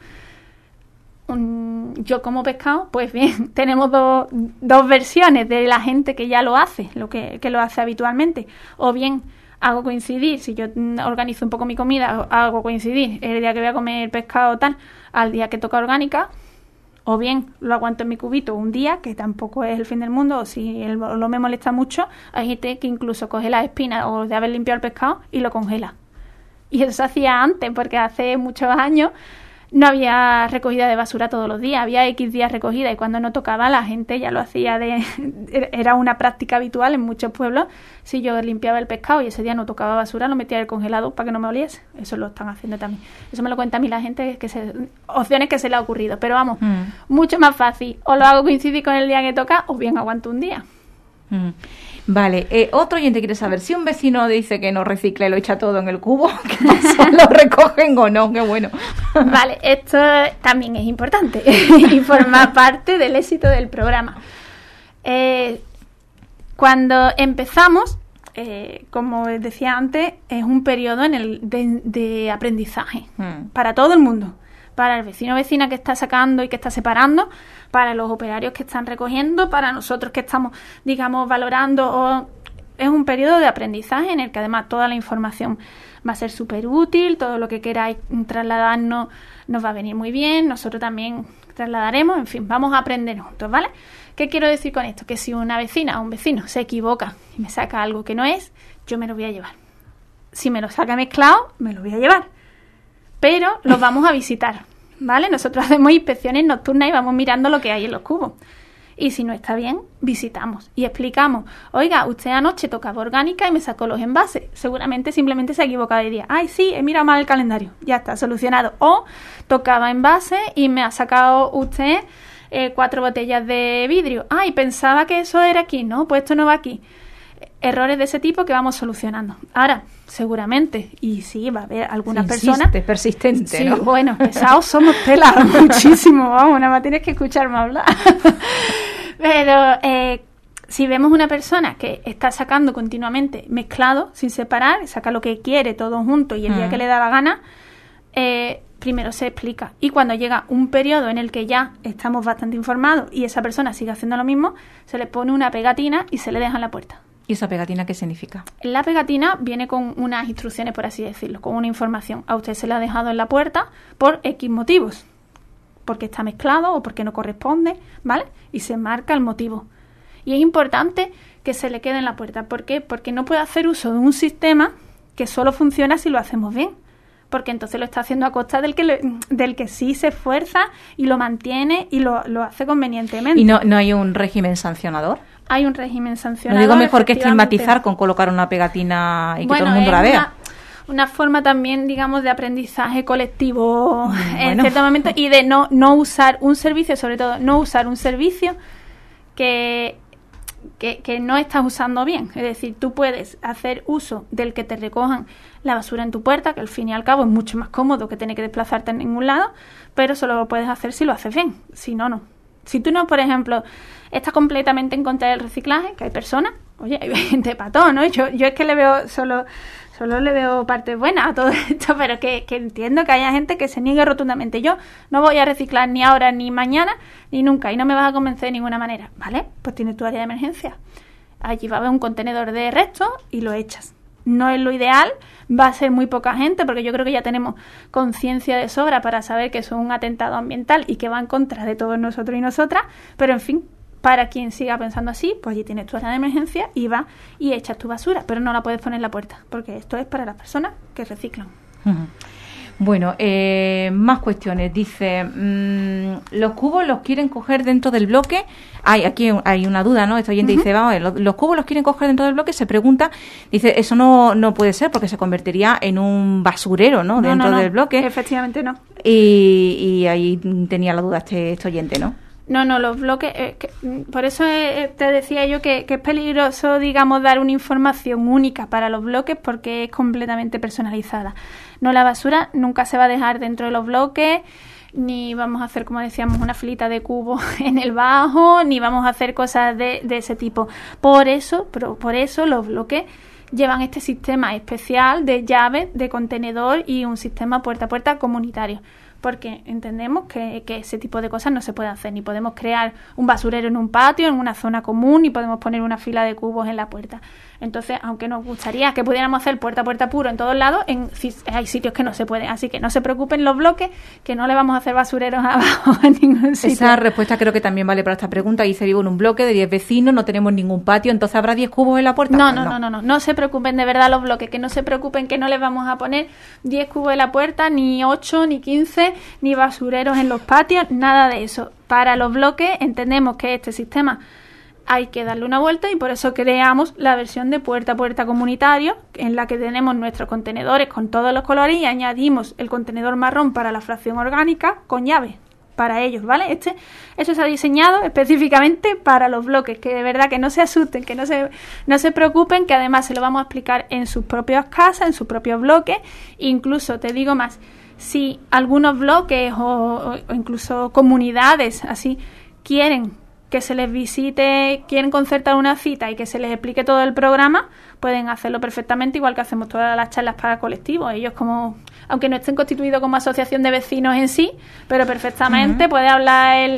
yo como pescado, pues bien, tenemos dos versiones de la gente que ya lo hace, que lo hace habitualmente. O bien hago coincidir, si yo organizo un poco mi comida, hago coincidir el día que voy a comer pescado tal, al día que toca orgánica. O bien lo aguanto en mi cubito un día, que tampoco es el fin del mundo, o si el olor me molesta mucho, hay gente que incluso coge las espinas o de haber limpiado el pescado y lo congela. Y eso se hacía antes, porque hace muchos años no había recogida de basura todos los días, había X días recogida, y cuando no tocaba la gente ya lo hacía era una práctica habitual en muchos pueblos. Si yo limpiaba el pescado y ese día no tocaba basura, lo metía en el congelador para que no me oliese. Eso lo están haciendo también. Eso me lo cuenta a mí la gente, opciones que se le ha ocurrido. Pero vamos, mucho más fácil. O lo hago coincidir con el día que toca, o bien aguanto un día. Vale, otro oyente quiere saber si un vecino dice que no recicla y lo echa todo en el cubo, ¿qué pasa? ¿Lo recogen o no? Qué bueno. Vale, esto también es importante y forma parte del éxito del programa. Cuando empezamos, como decía antes, es un periodo de aprendizaje para todo el mundo. Para el vecino o vecina que está sacando y que está separando, para los operarios que están recogiendo, para nosotros que estamos, digamos, valorando o es un periodo de aprendizaje en el que además toda la información va a ser súper útil, todo lo que queráis trasladarnos nos va a venir muy bien, nosotros también trasladaremos, en fin, vamos a aprender juntos, ¿vale? ¿Qué quiero decir con esto? Que si una vecina o un vecino se equivoca y me saca algo que no es, yo me lo voy a llevar. Si me lo saca mezclado, me lo voy a llevar. Pero los vamos a visitar, ¿vale? Nosotros hacemos inspecciones nocturnas y vamos mirando lo que hay en los cubos. Y si no está bien, visitamos y explicamos. Oiga, usted anoche tocaba orgánica y me sacó los envases. Seguramente simplemente se ha equivocado y diría, ay, sí, he mirado mal el calendario. Ya está, solucionado. O tocaba envases y me ha sacado usted 4 botellas de vidrio. Ay, pensaba que eso era aquí. No, pues esto no va aquí. Errores de ese tipo que vamos solucionando. Ahora, seguramente, y sí, va a haber algunas personas... persistente, sí, ¿no? Bueno, pesados somos pelados muchísimo, vamos, nada más tienes que escucharme hablar. Pero si vemos una persona que está sacando continuamente mezclado, sin separar, saca lo que quiere todo junto y el día que le da la gana, primero se explica. Y cuando llega un periodo en el que ya estamos bastante informados y esa persona sigue haciendo lo mismo, se le pone una pegatina y se le deja en la puerta. ¿Y esa pegatina qué significa? La pegatina viene con unas instrucciones, por así decirlo, con una información. A usted se le ha dejado en la puerta por X motivos. Porque está mezclado o porque no corresponde, ¿vale? Y se marca el motivo. Y es importante que se le quede en la puerta. ¿Por qué? Porque no puede hacer uso de un sistema que solo funciona si lo hacemos bien. Porque entonces lo está haciendo a costa del que sí se esfuerza y lo mantiene y lo hace convenientemente. ¿Y no hay un régimen sancionador? Hay un régimen sancionador. No digo mejor que estigmatizar con colocar una pegatina y que todo el mundo la vea. Una forma también, digamos, de aprendizaje colectivo en cierto momento y de no usar un servicio, sobre todo no usar un servicio que no estás usando bien. Es decir, tú puedes hacer uso del que te recojan la basura en tu puerta, que al fin y al cabo es mucho más cómodo que tener que desplazarte en ningún lado, pero solo lo puedes hacer si lo haces bien. Si no, no. Si tú no, por ejemplo, estás completamente en contra del reciclaje, que hay personas, oye, hay gente para todo, ¿no? Yo es que le veo solo le veo partes buenas a todo esto, pero que entiendo que haya gente que se niegue rotundamente. Yo no voy a reciclar ni ahora, ni mañana, ni nunca, y no me vas a convencer de ninguna manera, ¿vale? Pues tienes tu área de emergencia. Allí va a haber un contenedor de restos y lo echas. No es lo ideal, va a ser muy poca gente, porque yo creo que ya tenemos conciencia de sobra para saber que eso es un atentado ambiental y que va en contra de todos nosotros y nosotras, pero en fin, para quien siga pensando así, pues allí tienes tu área de emergencia y vas y echas tu basura, pero no la puedes poner en la puerta, porque esto es para las personas que reciclan. Uh-huh. Bueno, más cuestiones. Dice, los cubos los quieren coger dentro del bloque. Aquí hay una duda, ¿no? Este oyente dice, vamos a ver, los cubos los quieren coger dentro del bloque. Se pregunta, dice, eso no puede ser porque se convertiría en un basurero, ¿no? Dentro del bloque. Efectivamente no. Y ahí tenía la duda este oyente, ¿no? No, los bloques, por eso te decía yo que es peligroso, digamos, dar una información única para los bloques porque es completamente personalizada. No, la basura nunca se va a dejar dentro de los bloques, ni vamos a hacer, como decíamos, una filita de cubos en el bajo, ni vamos a hacer cosas de ese tipo. Por eso los bloques llevan este sistema especial de llaves, de contenedor y un sistema puerta a puerta comunitario. Porque entendemos que ese tipo de cosas no se puede hacer, ni podemos crear un basurero en un patio, en una zona común, ni podemos poner una fila de cubos en la puerta. Entonces, aunque nos gustaría que pudiéramos hacer puerta a puerta puro en todos lados, hay sitios que no se pueden. Así que no se preocupen los bloques, que no le vamos a hacer basureros abajo en ningún sitio. Esa respuesta creo que también vale para esta pregunta. Dice, vivo en un bloque de 10 vecinos, no tenemos ningún patio, entonces ¿habrá 10 cubos en la puerta? No se preocupen de verdad los bloques, que no se preocupen que no les vamos a poner 10 cubos en la puerta, ni 8, ni 15, ni basureros en los patios, nada de eso. Para los bloques entendemos que este sistema hay que darle una vuelta y por eso creamos la versión de puerta a puerta comunitario, en la que tenemos nuestros contenedores con todos los colores y añadimos el contenedor marrón para la fracción orgánica con llave para ellos, ¿vale? Eso se ha diseñado específicamente para los bloques, que de verdad que no se asusten, que no se preocupen, que además se lo vamos a explicar en sus propias casas, en sus propios bloques. Incluso te digo más, si algunos bloques o incluso comunidades así quieren que se les visite, quieren concertar una cita y que se les explique todo el programa, pueden hacerlo perfectamente, igual que hacemos todas las charlas para colectivos. Ellos, como aunque no estén constituidos como asociación de vecinos en sí, pero perfectamente puede hablar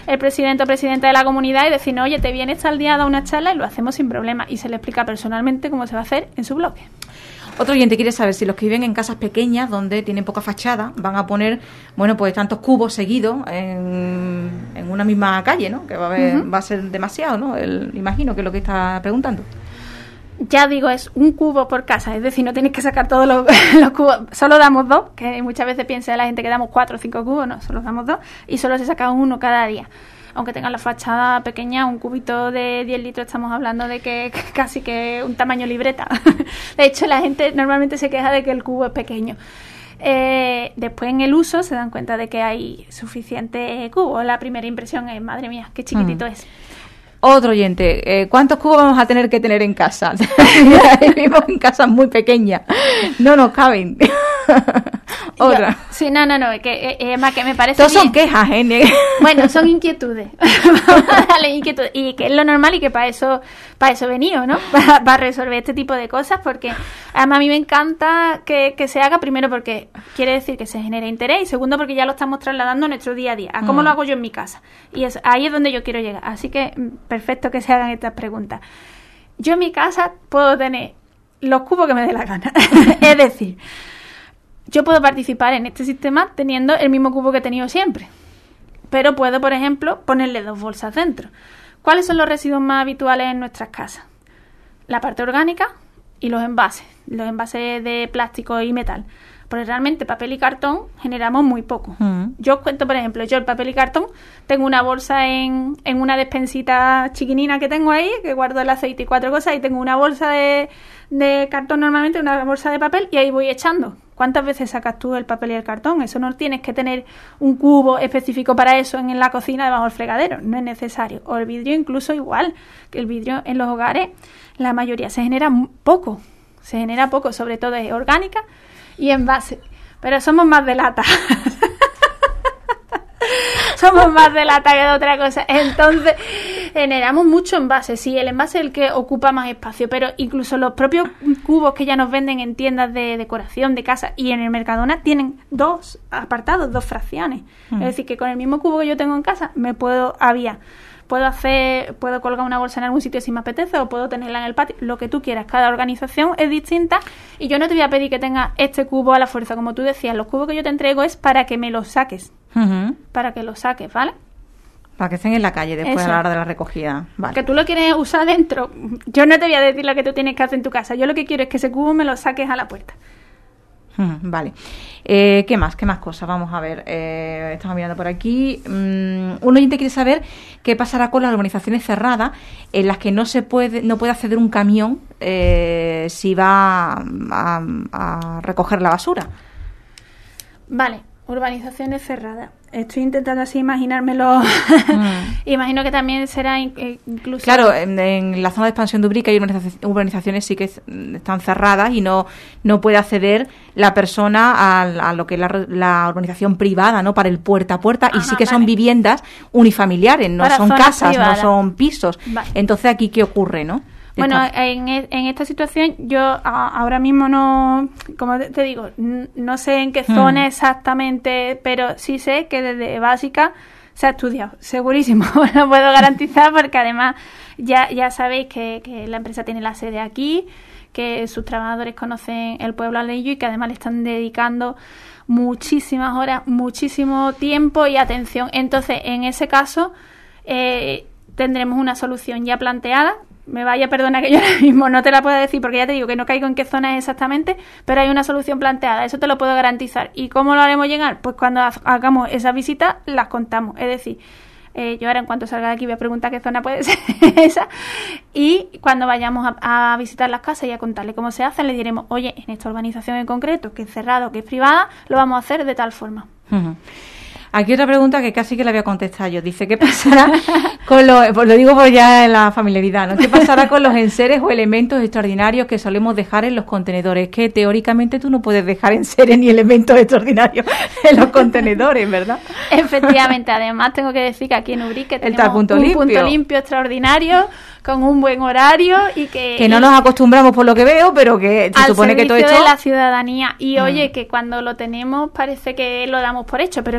el presidente o presidenta de la comunidad y decir, oye, te vienes tal día a dar una charla y lo hacemos sin problema. Y se le explica personalmente cómo se va a hacer en su bloque. Otro oyente quiere saber si los que viven en casas pequeñas, donde tienen poca fachada, van a poner, bueno, pues tantos cubos seguidos en una misma calle, ¿no? Que va a ser demasiado, ¿no? Imagino que es lo que está preguntando. Ya digo, es un cubo por casa, es decir, no tenéis que sacar todos los cubos, solo damos 2, que muchas veces piensa la gente que damos 4 o 5 cubos, no, solo damos 2 y solo se saca uno cada día. Aunque tengan la fachada pequeña, un cubito de 10 litros, estamos hablando de que casi que un tamaño libreta. De hecho, la gente normalmente se queja de que el cubo es pequeño. Después en el uso se dan cuenta de que hay suficiente cubo. La primera impresión es, madre mía, qué chiquitito es. Otro oyente, ¿cuántos cubos vamos a tener que tener en casa? Vivimos en casas muy pequeñas, no nos caben. Otra. Sí, no, que más que me parece todos bien. Son quejas, Bueno, son inquietudes. Vamos a darle inquietudes. Y que es lo normal y que para eso he venido, ¿no? Para resolver este tipo de cosas, porque además a mí me encanta que se haga, primero porque quiere decir que se genere interés y segundo porque ya lo estamos trasladando a nuestro día a día, a cómo lo hago yo en mi casa. Y ahí es donde yo quiero llegar. Así que perfecto que se hagan estas preguntas. Yo en mi casa puedo tener los cubos que me dé la gana. Es decir, yo puedo participar en este sistema teniendo el mismo cubo que he tenido siempre. Pero puedo, por ejemplo, ponerle 2 bolsas dentro. ¿Cuáles son los residuos más habituales en nuestras casas? La parte orgánica y los envases de plástico y metal. Porque realmente papel y cartón generamos muy poco. Yo os cuento, por ejemplo, yo el papel y cartón tengo una bolsa en una despensita chiquinina que tengo ahí, que guardo el aceite y 4 cosas, y tengo una bolsa de cartón normalmente, una bolsa de papel, y ahí voy echando. ¿Cuántas veces sacas tú el papel y el cartón? Eso no tienes que tener un cubo específico para eso en la cocina debajo del fregadero, no es necesario. O el vidrio incluso igual, que el vidrio en los hogares la mayoría se genera poco, sobre todo es orgánica y envase, pero somos más de lata. Somos más de lata que de otra cosa. Entonces generamos mucho envase. Sí, el envase es el que ocupa más espacio, pero incluso los propios cubos que ya nos venden en tiendas de decoración de casa y en el Mercadona tienen 2 apartados, 2 fracciones. Es decir, que con el mismo cubo que yo tengo en casa puedo colgar una bolsa en algún sitio si me apetece, o puedo tenerla en el patio, lo que tú quieras. Cada organización es distinta y yo no te voy a pedir que tengas este cubo a la fuerza. Como tú decías, los cubos que yo te entrego es para que me los saques. Para que los saques, ¿vale? Para que estén en la calle después Eso. a la hora de la recogida. Vale. Que tú lo quieres usar dentro. Yo no te voy a decir lo que tú tienes que hacer en tu casa. Yo lo que quiero es que ese cubo me lo saques a la puerta. Vale. ¿Qué más cosas? Vamos a ver. Estamos mirando por aquí. Un oyente quiere saber qué pasará con las urbanizaciones cerradas en las que no puede acceder un camión si va a recoger la basura. Vale. Urbanizaciones cerradas. Estoy intentando así imaginármelo. Imagino que también será incluso... Claro, en la zona de expansión de Ubrique hay urbanizaciones sí que están cerradas y no puede acceder la persona a lo que es la urbanización privada, ¿no? Para el puerta a puerta. Ajá, y sí que son viviendas unifamiliares, no para son casas, privadas. no son pisos. Vale. Entonces, ¿aquí qué ocurre, no? Bueno, en esta situación yo ahora mismo no, como te digo, no sé en qué zona exactamente, pero sí sé que desde básica se ha estudiado, segurísimo, lo puedo garantizar porque además ya sabéis que la empresa tiene la sede aquí, que sus trabajadores conocen el pueblo al ello y que además le están dedicando muchísimas horas, muchísimo tiempo y atención. Entonces, en ese caso, tendremos una solución ya planteada. Me vaya a perdonar que yo ahora mismo no te la puedo decir porque ya te digo que no caigo en qué zona es exactamente, pero hay una solución planteada, eso te lo puedo garantizar. ¿Y cómo lo haremos llegar? Pues cuando hagamos esa visita las contamos, es decir, yo ahora en cuanto salga de aquí voy a preguntar qué zona puede ser esa, y cuando vayamos a visitar las casas y a contarle cómo se hacen, le diremos, oye, en esta urbanización en concreto, que es cerrado, que es privada, lo vamos a hacer de tal forma. Aquí otra pregunta que casi que la voy a contestar yo. Dice, ¿qué pasará con pues lo digo por ya en la familiaridad, ¿no? ¿Qué pasará con los enseres o elementos extraordinarios que solemos dejar en los contenedores? Que teóricamente tú no puedes dejar enseres ni elementos extraordinarios en los contenedores, ¿verdad? Efectivamente, además tengo que decir que aquí en Ubrique tenemos punto punto limpio extraordinario, con un buen horario y que no nos acostumbramos por lo que veo, pero que se supone que todo esto... de la ciudadanía. Y oye, que cuando lo tenemos parece que lo damos por hecho, pero que hay pueblos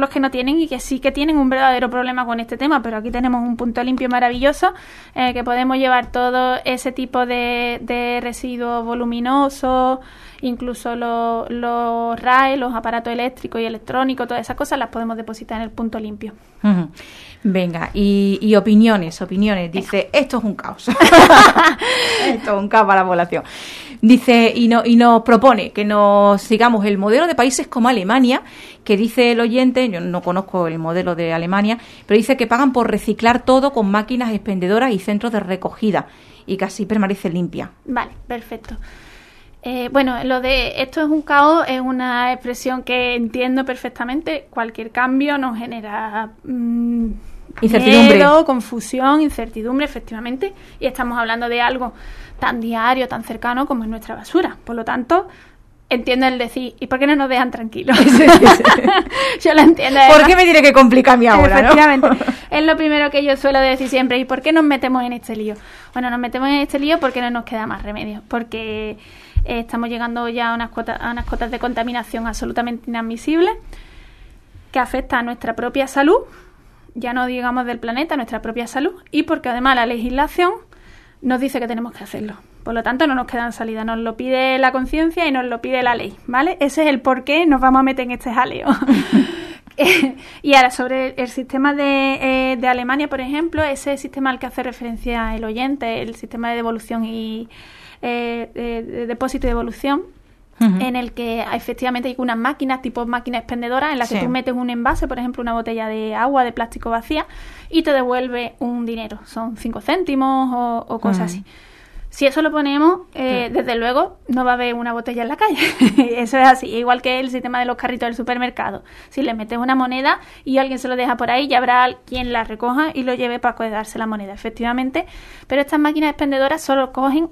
los que no tienen y que sí que tienen un verdadero problema con este tema, pero aquí tenemos un punto limpio maravilloso en el que podemos llevar todo ese tipo de residuos voluminosos, incluso los RAE, los aparatos eléctricos y electrónicos, todas esas cosas las podemos depositar en el punto limpio. Uh-huh. Venga, y opiniones. Dice, esto es un caos. Esto es un caos para la población. Dice, y nos propone que nos sigamos el modelo de países como Alemania, que dice el oyente, yo no conozco el modelo de Alemania, pero dice que pagan por reciclar todo con máquinas expendedoras y centros de recogida, y que así permanece limpia. Vale, perfecto. Bueno, lo de esto es un caos es una expresión que entiendo perfectamente. Cualquier cambio nos genera incertidumbre, miedo, confusión, incertidumbre, efectivamente. Y estamos hablando de algo tan diario, tan cercano como es nuestra basura. Por lo tanto, entiendo el decir, ¿y por qué no nos dejan tranquilos? Yo lo entiendo. ¿Por qué me tiene que complicar a mí ahora? Efectivamente. ¿No? Es lo primero que yo suelo decir siempre. ¿Y por qué nos metemos en este lío? Bueno, nos metemos en este lío porque no nos queda más remedio. Porque estamos llegando ya a unas cotas de contaminación absolutamente inadmisibles que afecta a nuestra propia salud, ya no digamos del planeta, nuestra propia salud, y porque además la legislación nos dice que tenemos que hacerlo. Por lo tanto, no nos quedan salidas, nos lo pide la conciencia y nos lo pide la ley, ¿vale? Ese es el por qué nos vamos a meter en este jaleo. Y ahora, sobre el sistema de Alemania, por ejemplo, ese sistema al que hace referencia el oyente, el sistema de devolución y de depósito y devolución, uh-huh, en el que efectivamente hay unas máquinas, tipo máquinas expendedoras, en las que tú metes un envase, por ejemplo, una botella de agua de plástico vacía, y te devuelve un dinero, son 5 céntimos o cosas así. Si eso lo ponemos, desde luego no va a haber una botella en la calle. Eso es así, igual que el sistema de los carritos del supermercado. Si le metes una moneda y alguien se lo deja por ahí, ya habrá quien la recoja y lo lleve para quedarse la moneda, efectivamente. Pero estas máquinas expendedoras solo cogen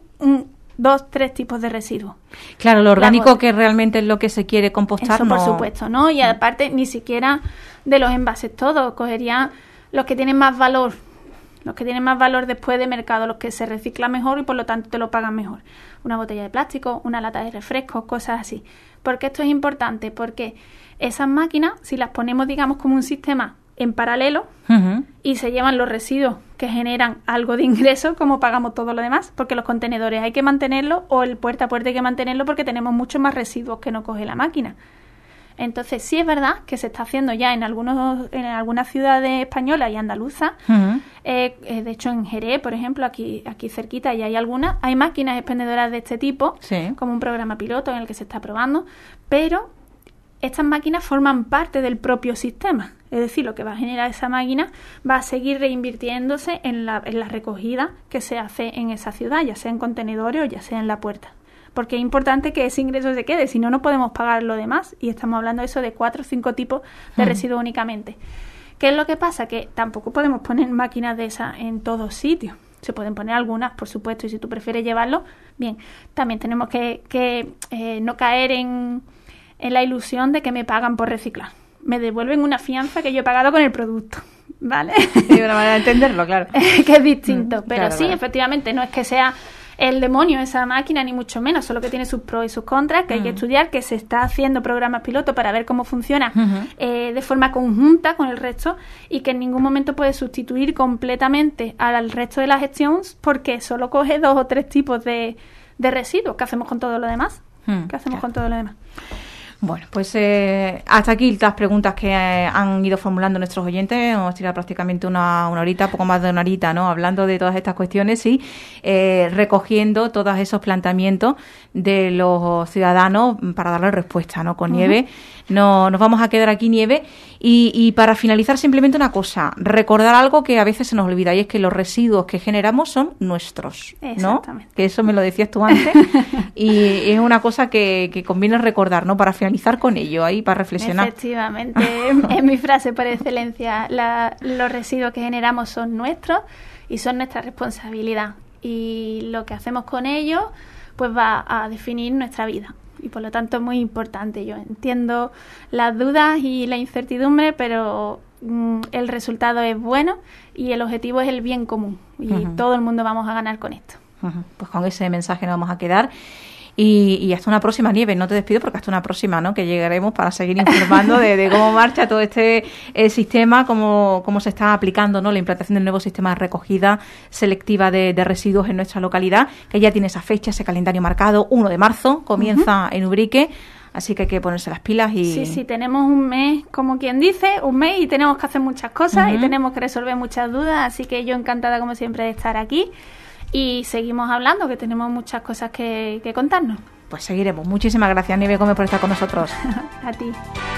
2, 3 tipos de residuos. Claro, lo orgánico que realmente es lo que se quiere compostar. Eso, no, por supuesto, ¿no? Y aparte, ni siquiera de los envases todos, cogerían los que tienen más valor. Los que tienen más valor después de mercado, los que se reciclan mejor y por lo tanto te lo pagan mejor. Una botella de plástico, una lata de refrescos, cosas así. ¿Por qué esto es importante? Porque esas máquinas, si las ponemos, digamos, como un sistema en paralelo, uh-huh, y se llevan los residuos que generan algo de ingreso, como pagamos todo lo demás, porque los contenedores hay que mantenerlos o el puerta a puerta hay que mantenerlo porque tenemos muchos más residuos que no coge la máquina. Entonces, sí es verdad que se está haciendo ya en algunas ciudades españolas y andaluzas. Uh-huh. De hecho, en Jerez, por ejemplo, aquí cerquita, ya hay algunas. Hay máquinas expendedoras de este tipo, sí, como un programa piloto en el que se está probando. Pero estas máquinas forman parte del propio sistema. Es decir, lo que va a generar esa máquina va a seguir reinvirtiéndose en la recogida que se hace en esa ciudad, ya sea en contenedores o ya sea en la puerta. Porque es importante que ese ingreso se quede, si no, no podemos pagar lo demás. Y estamos hablando de eso de 4 o 5 tipos de residuos únicamente. ¿Qué es lo que pasa? Que tampoco podemos poner máquinas de esas en todos sitios. Se pueden poner algunas, por supuesto, y si tú prefieres llevarlo, bien. También tenemos que no caer en la ilusión de que me pagan por reciclar. Me devuelven una fianza que yo he pagado con el producto, ¿vale? De una manera de entenderlo, claro. Que es distinto. Pero claro, sí, claro, efectivamente, no es que sea el demonio esa máquina, ni mucho menos, solo que tiene sus pros y sus contras, que hay que estudiar, que se está haciendo programas piloto para ver cómo funciona de forma conjunta con el resto, y que en ningún momento puede sustituir completamente al resto de la gestión, porque solo coge 2 o 3 tipos de residuos. ¿Qué hacemos con todo lo demás? ¿Qué hacemos con todo lo demás? Bueno, pues hasta aquí las preguntas que han ido formulando nuestros oyentes. Hemos tirado prácticamente una horita, poco más de una horita, ¿no? Hablando de todas estas cuestiones y recogiendo todos esos planteamientos de los ciudadanos para darle respuesta, ¿no? Con Nieve. No nos vamos a quedar aquí, Nieve. Y para finalizar, simplemente una cosa. Recordar algo que a veces se nos olvida, y es que los residuos que generamos son nuestros, ¿no? Que eso me lo decías tú antes. Y es una cosa que conviene recordar, ¿no? Para finalizar con ello, ahí para reflexionar. Efectivamente, es mi frase por excelencia. Los residuos que generamos son nuestros y son nuestra responsabilidad. Y lo que hacemos con ellos, pues va a definir nuestra vida. Y por lo tanto es muy importante. Yo entiendo las dudas y la incertidumbre, pero el resultado es bueno y el objetivo es el bien común. Y todo el mundo vamos a ganar con esto. Pues con ese mensaje nos vamos a quedar. y hasta una próxima, Nieves. No te despido porque hasta una próxima, ¿no? Que llegaremos para seguir informando de cómo marcha todo este sistema, cómo se está aplicando, ¿no? La implantación del nuevo sistema de recogida selectiva de residuos en nuestra localidad, que ya tiene esa fecha, ese calendario marcado, 1 de marzo, comienza en Ubrique. Así que hay que ponerse las pilas y... Sí, tenemos un mes, como quien dice, un mes y tenemos que hacer muchas cosas y tenemos que resolver muchas dudas, así que yo encantada como siempre de estar aquí y seguimos hablando, que tenemos muchas cosas que contarnos. Pues seguiremos. Muchísimas gracias, Nieves Gómez, por estar con nosotros. A ti.